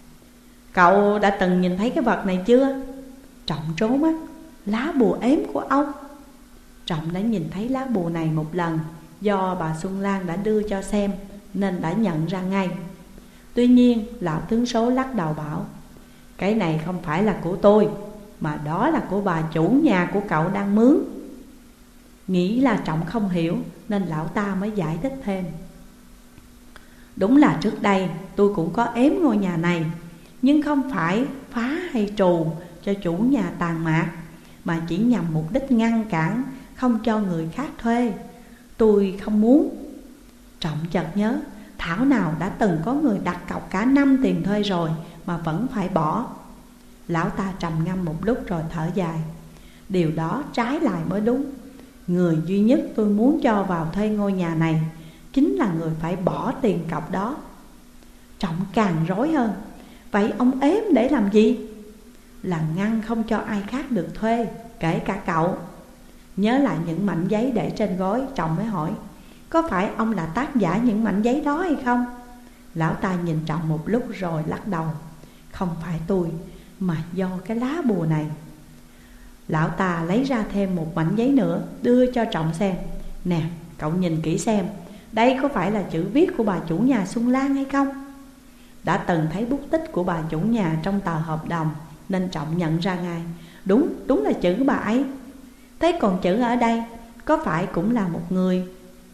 Cậu đã từng nhìn thấy cái vật này chưa? Trọng trố mắt. Lá bùa ếm của ông. Trọng đã nhìn thấy lá bùa này một lần, do bà Xuân Lan đã đưa cho xem nên đã nhận ra ngay. Tuy nhiên lão tướng số lắc đầu bảo, cái này không phải là của tôi, mà đó là của bà chủ nhà của cậu đang mướn. Nghĩ là Trọng không hiểu nên lão ta mới giải thích thêm. Đúng là trước đây tôi cũng có ếm ngôi nhà này, nhưng không phải phá hay trù cho chủ nhà tàn mạc, mà chỉ nhằm mục đích ngăn cản, không cho người khác thuê. Tôi không muốn. Trọng chợt nhớ, thảo nào đã từng có người đặt cọc cả năm tiền thuê rồi mà vẫn phải bỏ. Lão ta trầm ngâm một lúc rồi thở dài. Điều đó trái lại mới đúng. Người duy nhất tôi muốn cho vào thuê ngôi nhà này chính là người phải bỏ tiền cọc đó. Trọng càng rối hơn. Vậy ông ếm để làm gì? Là ngăn không cho ai khác được thuê, kể cả cậu. Nhớ lại những mảnh giấy để trên gói, Trọng mới hỏi, có phải ông là tác giả những mảnh giấy đó hay không? Lão ta nhìn Trọng một lúc rồi lắc đầu. Không phải tôi, mà do cái lá bùa này. Lão ta lấy ra thêm một mảnh giấy nữa, đưa cho Trọng xem. Nè, cậu nhìn kỹ xem, đây có phải là chữ viết của bà chủ nhà Xuân Lan hay không? Đã từng thấy bút tích của bà chủ nhà trong tờ hợp đồng nên Trọng nhận ra ngay. Đúng, đúng là chữ bà ấy. Thế còn chữ ở đây có phải cũng là một người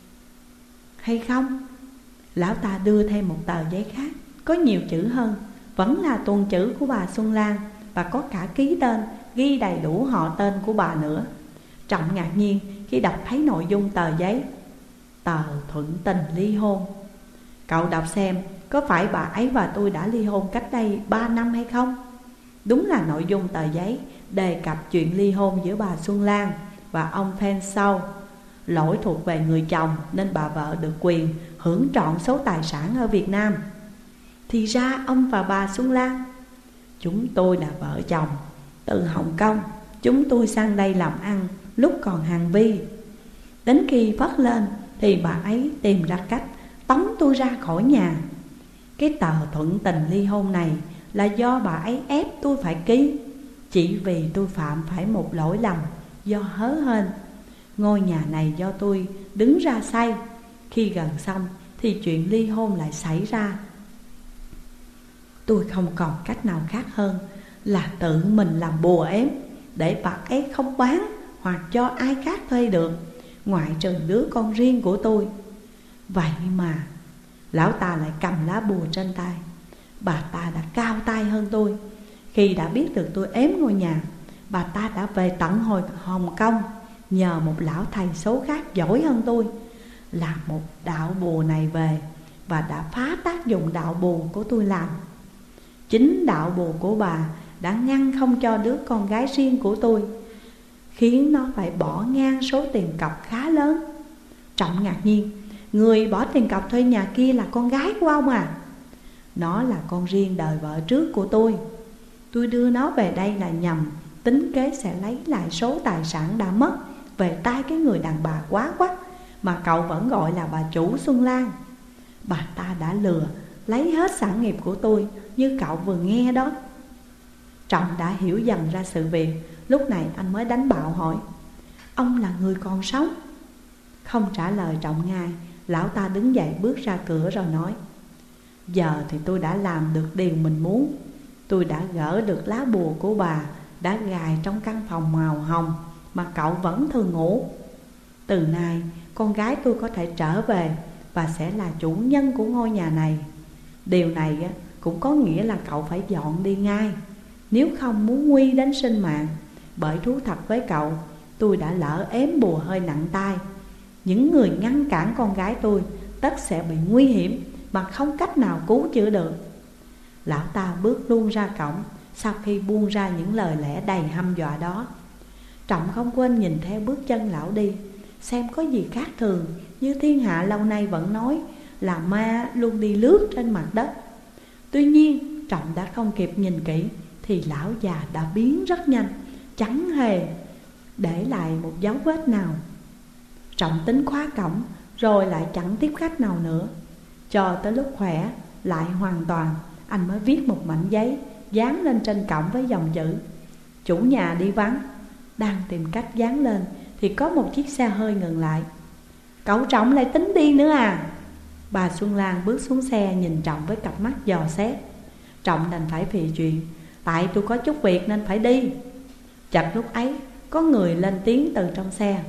hay không? Lão ta đưa thêm một tờ giấy khác, có nhiều chữ hơn, vẫn là tuần chữ của bà Xuân Lan, và có cả ký tên, ghi đầy đủ họ tên của bà nữa. Trọng ngạc nhiên khi đọc thấy nội dung tờ giấy. Tờ thuận tình ly hôn. Cậu đọc xem, có phải bà ấy và tôi đã ly hôn cách đây ba năm hay không? Đúng là nội dung tờ giấy đề cập chuyện ly hôn giữa bà Xuân Lan và ông Phan Sau. Lỗi thuộc về người chồng nên bà vợ được quyền hưởng trọn số tài sản ở Việt Nam. Thì ra ông và bà Xuân Lan, chúng tôi là vợ chồng. Từ Hồng Kông chúng tôi sang đây làm ăn lúc còn hàng vi. Đến khi phất lên thì bà ấy tìm ra cách tống tôi ra khỏi nhà. Cái tờ thuận tình ly hôn này là do bà ấy ép tôi phải ký, chỉ vì tôi phạm phải một lỗi lầm do hớ hênh. Ngôi nhà này do tôi đứng ra xây. Khi gần xong thì chuyện ly hôn lại xảy ra. Tôi không còn cách nào khác hơn là tự mình làm bùa ếm, để bà ấy không bán hoặc cho ai khác thuê được, ngoại trừ đứa con riêng của tôi. Vậy mà lão ta lại cầm lá bùa trên tay. Bà ta đã cao tay hơn tôi. Khi đã biết được tôi ếm ngôi nhà, bà ta đã về tận hồi Hồng Kông, nhờ một lão thầy số khác giỏi hơn tôi làm một đạo bùa này về, và đã phá tác dụng đạo bùa của tôi làm. Chính đạo bùa của bà đã ngăn không cho đứa con gái riêng của tôi khiến nó phải bỏ ngang số tiền cọc khá lớn. Trọng ngạc nhiên, người bỏ tiền cọc thuê nhà kia là con gái của ông à? Nó là con riêng đời vợ trước của tôi. Tôi đưa nó về đây là nhằm tính kế sẽ lấy lại số tài sản đã mất về tay cái người đàn bà quá quắt mà cậu vẫn gọi là bà chủ Xuân Lan. Bà ta đã lừa lấy hết sản nghiệp của tôi như cậu vừa nghe đó. Trọng đã hiểu dần ra sự việc. Lúc này anh mới đánh bạo hỏi, ông là người còn sống? Không trả lời Trọng ngay, lão ta đứng dậy bước ra cửa rồi nói, giờ thì tôi đã làm được điều mình muốn. Tôi đã gỡ được lá bùa của bà đã gài trong căn phòng màu hồng mà cậu vẫn thường ngủ. Từ nay con gái tôi có thể trở về và sẽ là chủ nhân của ngôi nhà này. Điều này cũng có nghĩa là cậu phải dọn đi ngay, nếu không muốn nguy đến sinh mạng. Bởi thú thật với cậu, tôi đã lỡ ém bùa hơi nặng tai. Những người ngăn cản con gái tôi tất sẽ bị nguy hiểm mà không cách nào cứu chữa được. Lão ta bước luôn ra cổng sau khi buông ra những lời lẽ đầy hăm dọa đó. Trọng không quên nhìn theo bước chân lão đi, xem có gì khác thường, như thiên hạ lâu nay vẫn nói là ma luôn đi lướt trên mặt đất. Tuy nhiên Trọng đã không kịp nhìn kỹ thì lão già đã biến rất nhanh, chẳng hề để lại một dấu vết nào. Trọng tính khóa cổng rồi lại chẳng tiếp khách nào nữa. Cho tới lúc khỏe lại hoàn toàn, anh mới viết một mảnh giấy dán lên trên cổng với dòng chữ chủ nhà đi vắng. Đang tìm cách dán lên thì có một chiếc xe hơi ngừng lại. Cậu Trọng lại tính đi nữa à? Bà Xuân Lan bước xuống xe nhìn Trọng với cặp mắt dò xét. Trọng đành phải phì chuyện, tại tôi có chút việc nên phải đi. Chợt lúc ấy có người lên tiếng từ trong xe,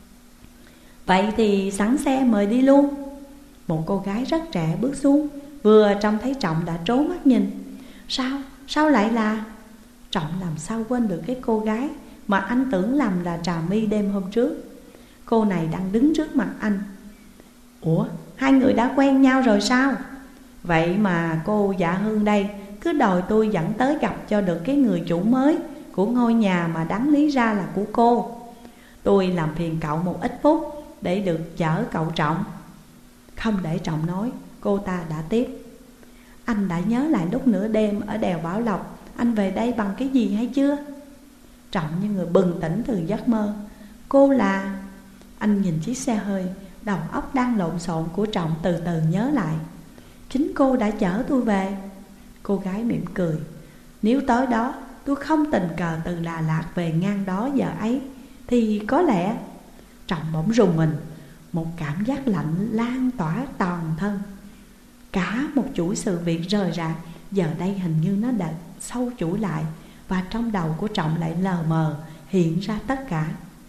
vậy thì sẵn xe mời đi luôn. Một cô gái rất trẻ bước xuống, vừa trông thấy Trọng đã trố mắt nhìn. Sao, sao lại là? Trọng làm sao quên được cái cô gái mà anh tưởng lầm là Trà My đêm hôm trước. Cô này đang đứng trước mặt anh. Ủa, hai người đã quen nhau rồi sao? Vậy mà cô Dạ Hương đây cứ đòi tôi dẫn tới gặp cho được cái người chủ mới của ngôi nhà mà đáng lý ra là của cô. Tôi làm phiền cậu một ít phút để được chở cậu Trọng. Không để Trọng nói, cô ta đã tiếp. Anh đã nhớ lại lúc nửa đêm ở đèo Bảo Lộc anh về đây bằng cái gì hay chưa? Trọng như người bừng tỉnh từ giấc mơ. Cô là... Anh nhìn chiếc xe hơi, đầu óc đang lộn xộn của Trọng từ từ nhớ lại. Chính cô đã chở tôi về. Cô gái mỉm cười. Nếu tối đó tôi không tình cờ từ Đà Lạt về ngang đó giờ ấy thì có lẽ... Trọng bỗng rùng mình. Một cảm giác lạnh lan tỏa toàn thân. Cả một chuỗi sự việc rời rạc giờ đây hình như nó đã sâu chuỗi lại, và trong đầu của Trọng lại lờ mờ hiện ra tất cả.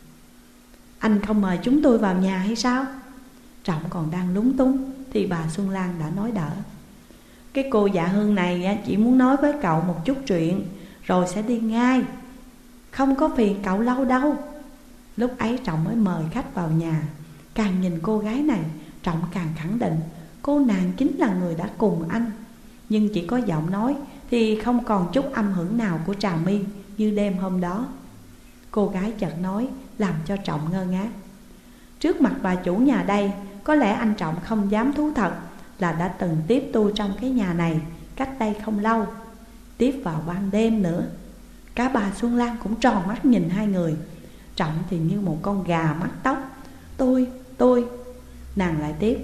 Anh không mời chúng tôi vào nhà hay sao? Trọng còn đang lúng túng thì bà Xuân Lan đã nói đỡ. Cái cô Dạ Hương này chỉ muốn nói với cậu một chút chuyện rồi sẽ đi ngay, không có phiền cậu lâu đâu. Lúc ấy Trọng mới mời khách vào nhà. Càng nhìn cô gái này, Trọng càng khẳng định cô nàng chính là người đã cùng anh. Nhưng chỉ có giọng nói thì không còn chút âm hưởng nào của Trà My như đêm hôm đó. Cô gái chợt nói làm cho Trọng ngơ ngác. Trước mặt bà chủ nhà đây, có lẽ anh Trọng không dám thú thật là đã từng tiếp tôi trong cái nhà này cách đây không lâu, tiếp vào ban đêm nữa. Cả bà Xuân Lan cũng tròn mắt nhìn hai người. Trọng thì như một con gà mắc tóc. Tôi, tôi Nàng lại tiếp.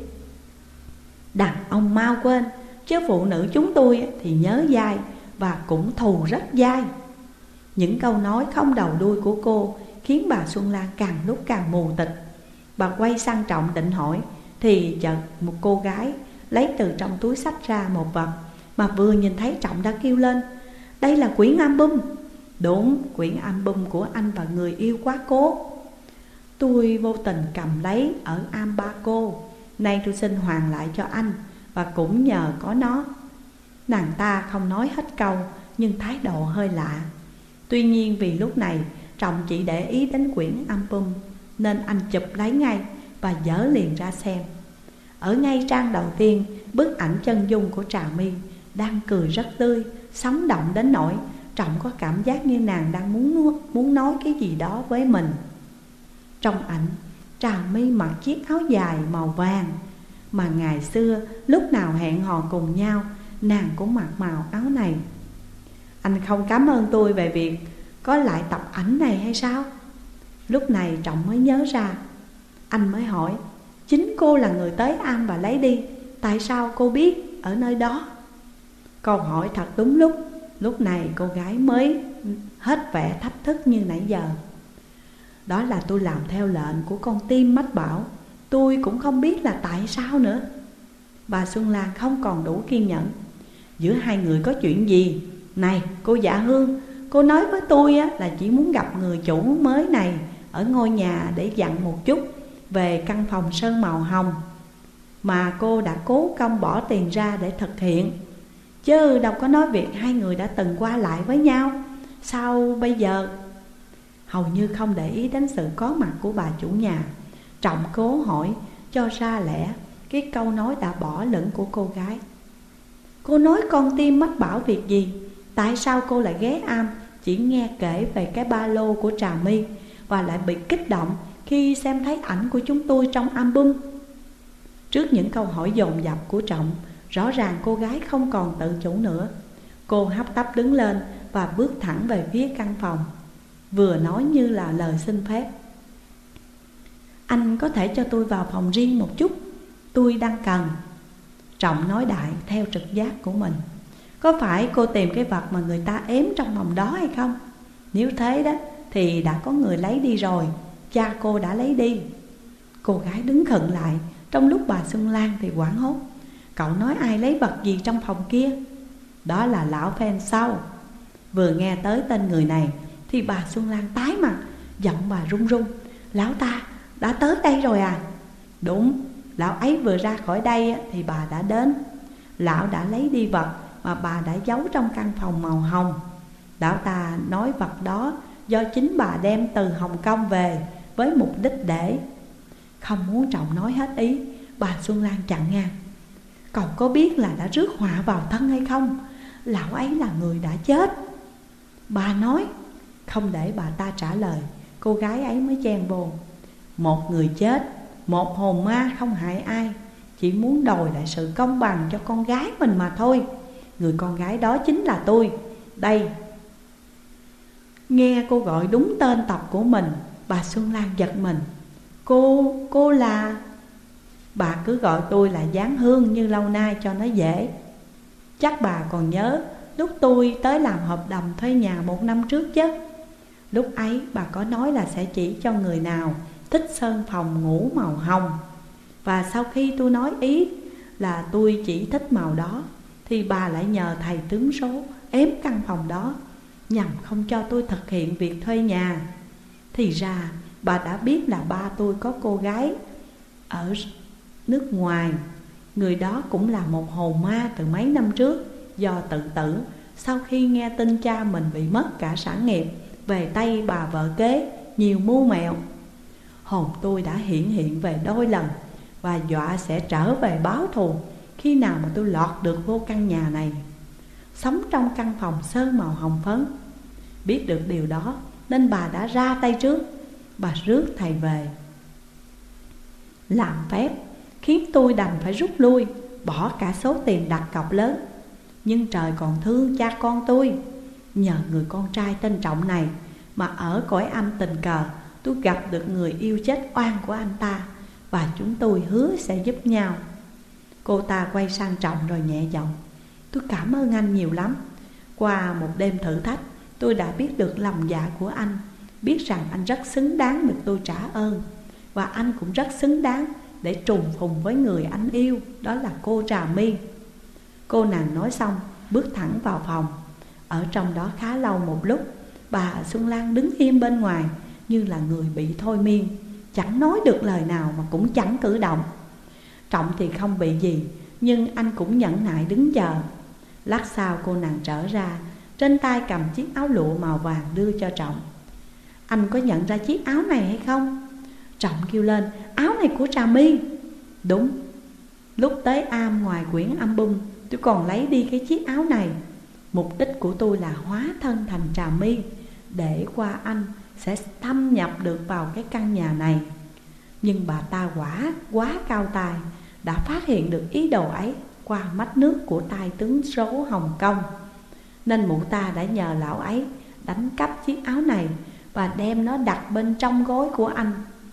Đàn ông mau quên, chứ phụ nữ chúng tôi thì nhớ dai và cũng thù rất dai. Những câu nói không đầu đuôi của cô khiến bà Xuân Lan càng lúc càng mù tịch. Bà quay sang Trọng định hỏi thì chợt một cô gái lấy từ trong túi xách ra một vật mà vừa nhìn thấy Trọng đã kêu lên. Đây là quyển album. Đúng, quyển album của anh và người yêu quá cố. Tôi vô tình cầm lấy ở Ambaco, nay tôi xin hoàn lại cho anh, và cũng nhờ có nó. Nàng ta không nói hết câu nhưng thái độ hơi lạ. Tuy nhiên vì lúc này Trọng chỉ để ý đến quyển album nên anh chụp lấy ngay và dở liền ra xem. Ở ngay trang đầu tiên, bức ảnh chân dung của Trà My đang cười rất tươi, sống động đến nỗi Trọng có cảm giác như nàng đang muốn, muốn nói cái gì đó với mình. Trong ảnh, Trà My mặc chiếc áo dài màu vàng, mà ngày xưa lúc nào hẹn hò cùng nhau, nàng cũng mặc màu áo này. Anh không cảm ơn tôi về việc có lại tập ảnh này hay sao? Lúc này Trọng mới nhớ ra. Anh mới hỏi, chính cô là người tới am và lấy đi, tại sao cô biết ở nơi đó? Câu hỏi thật đúng lúc. Lúc này cô gái mới hết vẻ thách thức như nãy giờ. Đó là tôi làm theo lệnh của con tim mách bảo. Tôi cũng không biết là tại sao nữa. Bà Xuân Lan không còn đủ kiên nhẫn. Giữa hai người có chuyện gì? Này cô Dạ Hương, cô nói với tôi là chỉ muốn gặp người chủ mới này ở ngôi nhà để dặn một chút về căn phòng sơn màu hồng mà cô đã cố công bỏ tiền ra để thực hiện, chứ đâu có nói việc hai người đã từng qua lại với nhau. Sao bây giờ? Hầu như không để ý đến sự có mặt của bà chủ nhà, Trọng cố hỏi cho ra lẽ cái câu nói đã bỏ lửng của cô gái. Cô nói con tim mách bảo việc gì? Tại sao cô lại ghé am chỉ nghe kể về cái ba lô của Trà My và lại bị kích động khi xem thấy ảnh của chúng tôi trong album? Trước những câu hỏi dồn dập của Trọng, rõ ràng cô gái không còn tự chủ nữa. Cô hấp tấp đứng lên và bước thẳng về phía căn phòng, vừa nói như là lời xin phép. Anh có thể cho tôi vào phòng riêng một chút, tôi đang cần. Trọng nói đại theo trực giác của mình. Có phải cô tìm cái vật mà người ta ém trong phòng đó hay không? Nếu thế đó thì đã có người lấy đi rồi. Cha cô đã lấy đi. Cô gái đứng khựng lại, trong lúc bà Xuân Lan thì hoảng hốt. Cậu nói ai lấy vật gì trong phòng kia? Đó là lão Phen Sau. Vừa nghe tới tên người này thì bà Xuân Lan tái mặt, giọng bà run run. Lão ta đã tới đây rồi à? Đúng, lão ấy vừa ra khỏi đây thì bà đã đến. Lão đã lấy đi vật mà bà đã giấu trong căn phòng màu hồng. Lão ta nói vật đó do chính bà đem từ Hồng Kông về với mục đích để... Không muốn Trọng nói hết ý, bà Xuân Lan chặn ngang. Cậu có biết là đã rước họa vào thân hay không? Lão ấy là người đã chết. Bà nói. Không để bà ta trả lời, cô gái ấy mới chen vô. Một người chết, một hồn ma không hại ai, chỉ muốn đòi lại sự công bằng cho con gái mình mà thôi. Người con gái đó chính là tôi. Đây. Nghe cô gọi đúng tên tộc của mình, bà Xuân Lan giật mình. Cô, cô là... Bà cứ gọi tôi là Giáng Hương như lâu nay cho nó dễ. Chắc bà còn nhớ lúc tôi tới làm hợp đồng thuê nhà một năm trước chứ. Lúc ấy bà có nói là sẽ chỉ cho người nào thích sơn phòng ngủ màu hồng. Và sau khi tôi nói ý là tôi chỉ thích màu đó, thì bà lại nhờ thầy tướng số ém căn phòng đó, nhằm không cho tôi thực hiện việc thuê nhà. Thì ra bà đã biết là ba tôi có cô gái ở nước ngoài. Người đó cũng là một hồn ma từ mấy năm trước, do tự tử sau khi nghe tin cha mình bị mất cả sản nghiệp về tay bà vợ kế nhiều mưu mẹo. Hồn tôi đã hiện hiện về đôi lần và dọa sẽ trở về báo thù khi nào mà tôi lọt được vô căn nhà này, sống trong căn phòng sơn màu hồng phấn. Biết được điều đó nên bà đã ra tay trước. Bà rước thầy về, làm phép khiến tôi đành phải rút lui, bỏ cả số tiền đặt cọc lớn. Nhưng trời còn thương cha con tôi. Nhờ người con trai tên Trọng này mà ở cõi âm tình cờ tôi gặp được người yêu chết oan của anh ta, và chúng tôi hứa sẽ giúp nhau. Cô ta quay sang Trọng rồi nhẹ giọng. Tôi cảm ơn anh nhiều lắm. Qua một đêm thử thách, tôi đã biết được lòng dạ của anh, biết rằng anh rất xứng đáng được tôi trả ơn. Và anh cũng rất xứng đáng để trùng phùng với người anh yêu, đó là cô Trà My. Cô nàng nói xong bước thẳng vào phòng. Ở trong đó khá lâu một lúc, bà Xuân Lan đứng im bên ngoài như là người bị thôi miên, chẳng nói được lời nào mà cũng chẳng cử động. Trọng thì không bị gì, nhưng anh cũng nhẫn nại đứng chờ. Lát sau cô nàng trở ra, trên tay cầm chiếc áo lụa màu vàng đưa cho Trọng. Anh có nhận ra chiếc áo này hay không? Trọng kêu lên, áo này của Trà My. Đúng, lúc tới am ngoài quyển album tôi còn lấy đi cái chiếc áo này. Mục đích của tôi là hóa thân thành Trà My, để qua anh sẽ thâm nhập được vào cái căn nhà này. Nhưng bà ta quả quá cao tài, đã phát hiện được ý đồ ấy qua mắt nước của tay tướng số Hồng Kông, nên mụ ta đã nhờ lão ấy đánh cắp chiếc áo này và đem nó đặt bên trong gối của anh,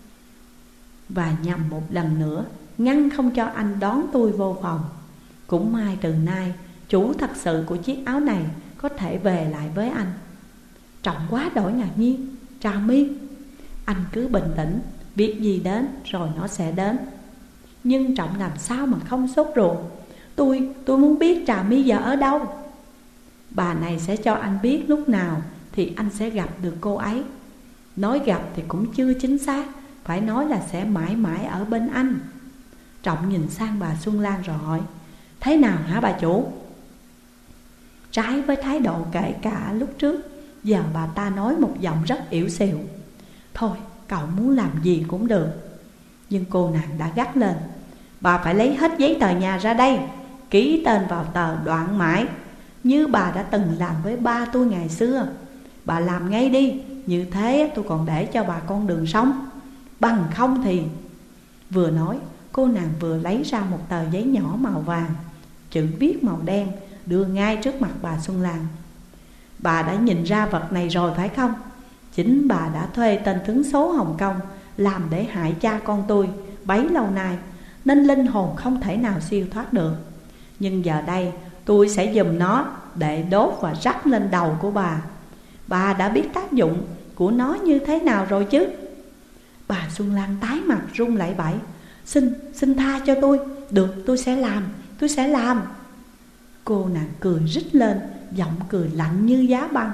và nhằm một lần nữa ngăn không cho anh đón tôi vô phòng. Cũng may từ nay chủ thật sự của chiếc áo này có thể về lại với anh. Trọng quá đổi ngạc nhiên. Trà My, anh cứ bình tĩnh, việc gì đến rồi nó sẽ đến. Nhưng Trọng làm sao mà không sốt ruột. Tôi, tôi muốn biết Trà My giờ ở đâu. Bà này sẽ cho anh biết lúc nào thì anh sẽ gặp được cô ấy. Nói gặp thì cũng chưa chính xác, phải nói là sẽ mãi mãi ở bên anh. Trọng nhìn sang bà Xuân Lan rồi hỏi: thế nào hả bà chủ? Trái với thái độ kể cả lúc trước, giờ bà ta nói một giọng rất yếu xìu: thôi cậu muốn làm gì cũng được. Nhưng cô nàng đã gắt lên: bà phải lấy hết giấy tờ nhà ra đây, ký tên vào tờ Đoạn Mãi, như bà đã từng làm với ba tôi ngày xưa. Bà làm ngay đi, như thế tôi còn để cho bà con đường sống. Bằng không thì... Vừa nói, cô nàng vừa lấy ra một tờ giấy nhỏ màu vàng, chữ viết màu đen, đưa ngay trước mặt bà Xuân Lan. Bà đã nhìn ra vật này rồi phải không? Chính bà đã thuê tên tướng số Hồng Kông làm để hại cha con tôi bấy lâu nay, nên linh hồn không thể nào siêu thoát được. Nhưng giờ đây tôi sẽ giùm nó để đốt và rắc lên đầu của bà. Bà đã biết tác dụng của nó như thế nào rồi chứ? Bà Xuân Lan tái mặt run lẩy bẩy: Xin, xin tha cho tôi. Được, tôi sẽ làm, tôi sẽ làm. Cô nàng cười rít lên, giọng cười lạnh như giá băng: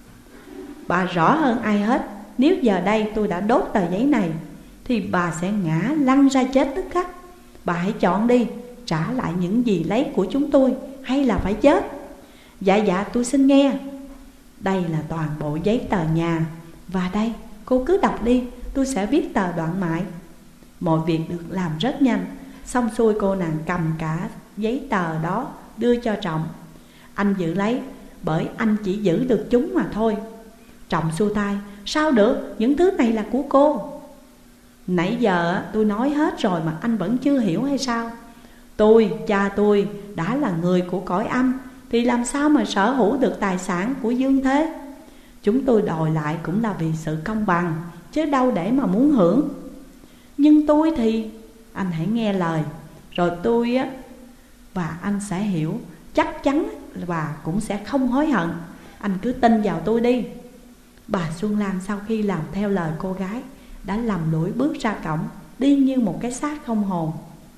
bà rõ hơn ai hết, nếu giờ đây tôi đã đốt tờ giấy này thì bà sẽ ngã lăn ra chết tức khắc. Bà hãy chọn đi, trả lại những gì lấy của chúng tôi hay là phải chết? Dạ dạ tôi xin nghe. Đây là toàn bộ giấy tờ nhà, và đây cô cứ đọc đi, tôi sẽ viết tờ Đoạn Mãi. Mọi việc được làm rất nhanh. Xong xuôi cô nàng cầm cả giấy tờ đó đưa cho Trọng: anh giữ lấy, bởi anh chỉ giữ được chúng mà thôi. Trọng xua tay: sao được, những thứ này là của cô. Nãy giờ tôi nói hết rồi mà anh vẫn chưa hiểu hay sao? Tôi, cha tôi đã là người của cõi âm, thì làm sao mà sở hữu được tài sản của dương thế? Chúng tôi đòi lại cũng là vì sự công bằng, chứ đâu để mà muốn hưởng. Nhưng tôi thì... Anh hãy nghe lời, rồi tôi á và anh sẽ hiểu. Chắc chắn bà cũng sẽ không hối hận. Anh cứ tin vào tôi đi. Bà Xuân Lan sau khi làm theo lời cô gái đã lầm lũi bước ra cổng, đi như một cái xác không hồn.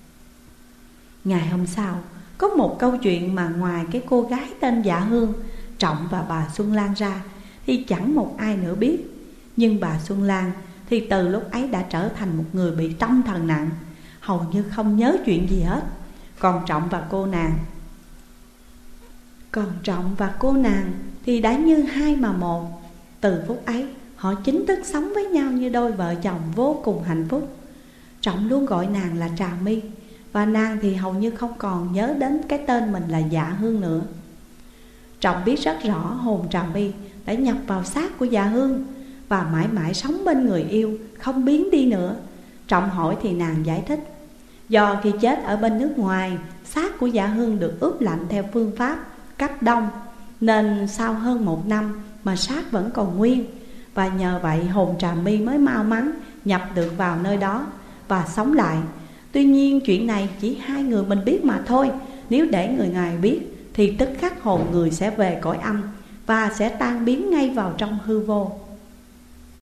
Ngày hôm sau, có một câu chuyện mà ngoài cái cô gái tên Dạ Hương, Trọng và bà Xuân Lan ra thì chẳng một ai nữa biết. Nhưng bà Xuân Lan thì từ lúc ấy đã trở thành một người bị tâm thần nặng, hầu như không nhớ chuyện gì hết. Còn Trọng và cô nàng Còn Trọng và cô nàng thì đã như hai mà một. Từ phút ấy họ chính thức sống với nhau như đôi vợ chồng vô cùng hạnh phúc. Trọng luôn gọi nàng là Trà My, và nàng thì hầu như không còn nhớ đến cái tên mình là Dạ Hương nữa. Trọng biết rất rõ hồn Trà My đã nhập vào xác của Dạ Hương và mãi mãi sống bên người yêu, không biến đi nữa. Trọng hỏi thì nàng giải thích: do khi chết ở bên nước ngoài, xác của Dạ Hương được ướp lạnh theo phương pháp cấp đông, nên sau hơn một năm mà xác vẫn còn nguyên. Và nhờ vậy hồn Trà My mới mau mắn nhập được vào nơi đó và sống lại. Tuy nhiên chuyện này chỉ hai người mình biết mà thôi. Nếu để người ngoài biết thì tức khắc hồn người sẽ về cõi âm và sẽ tan biến ngay vào trong hư vô.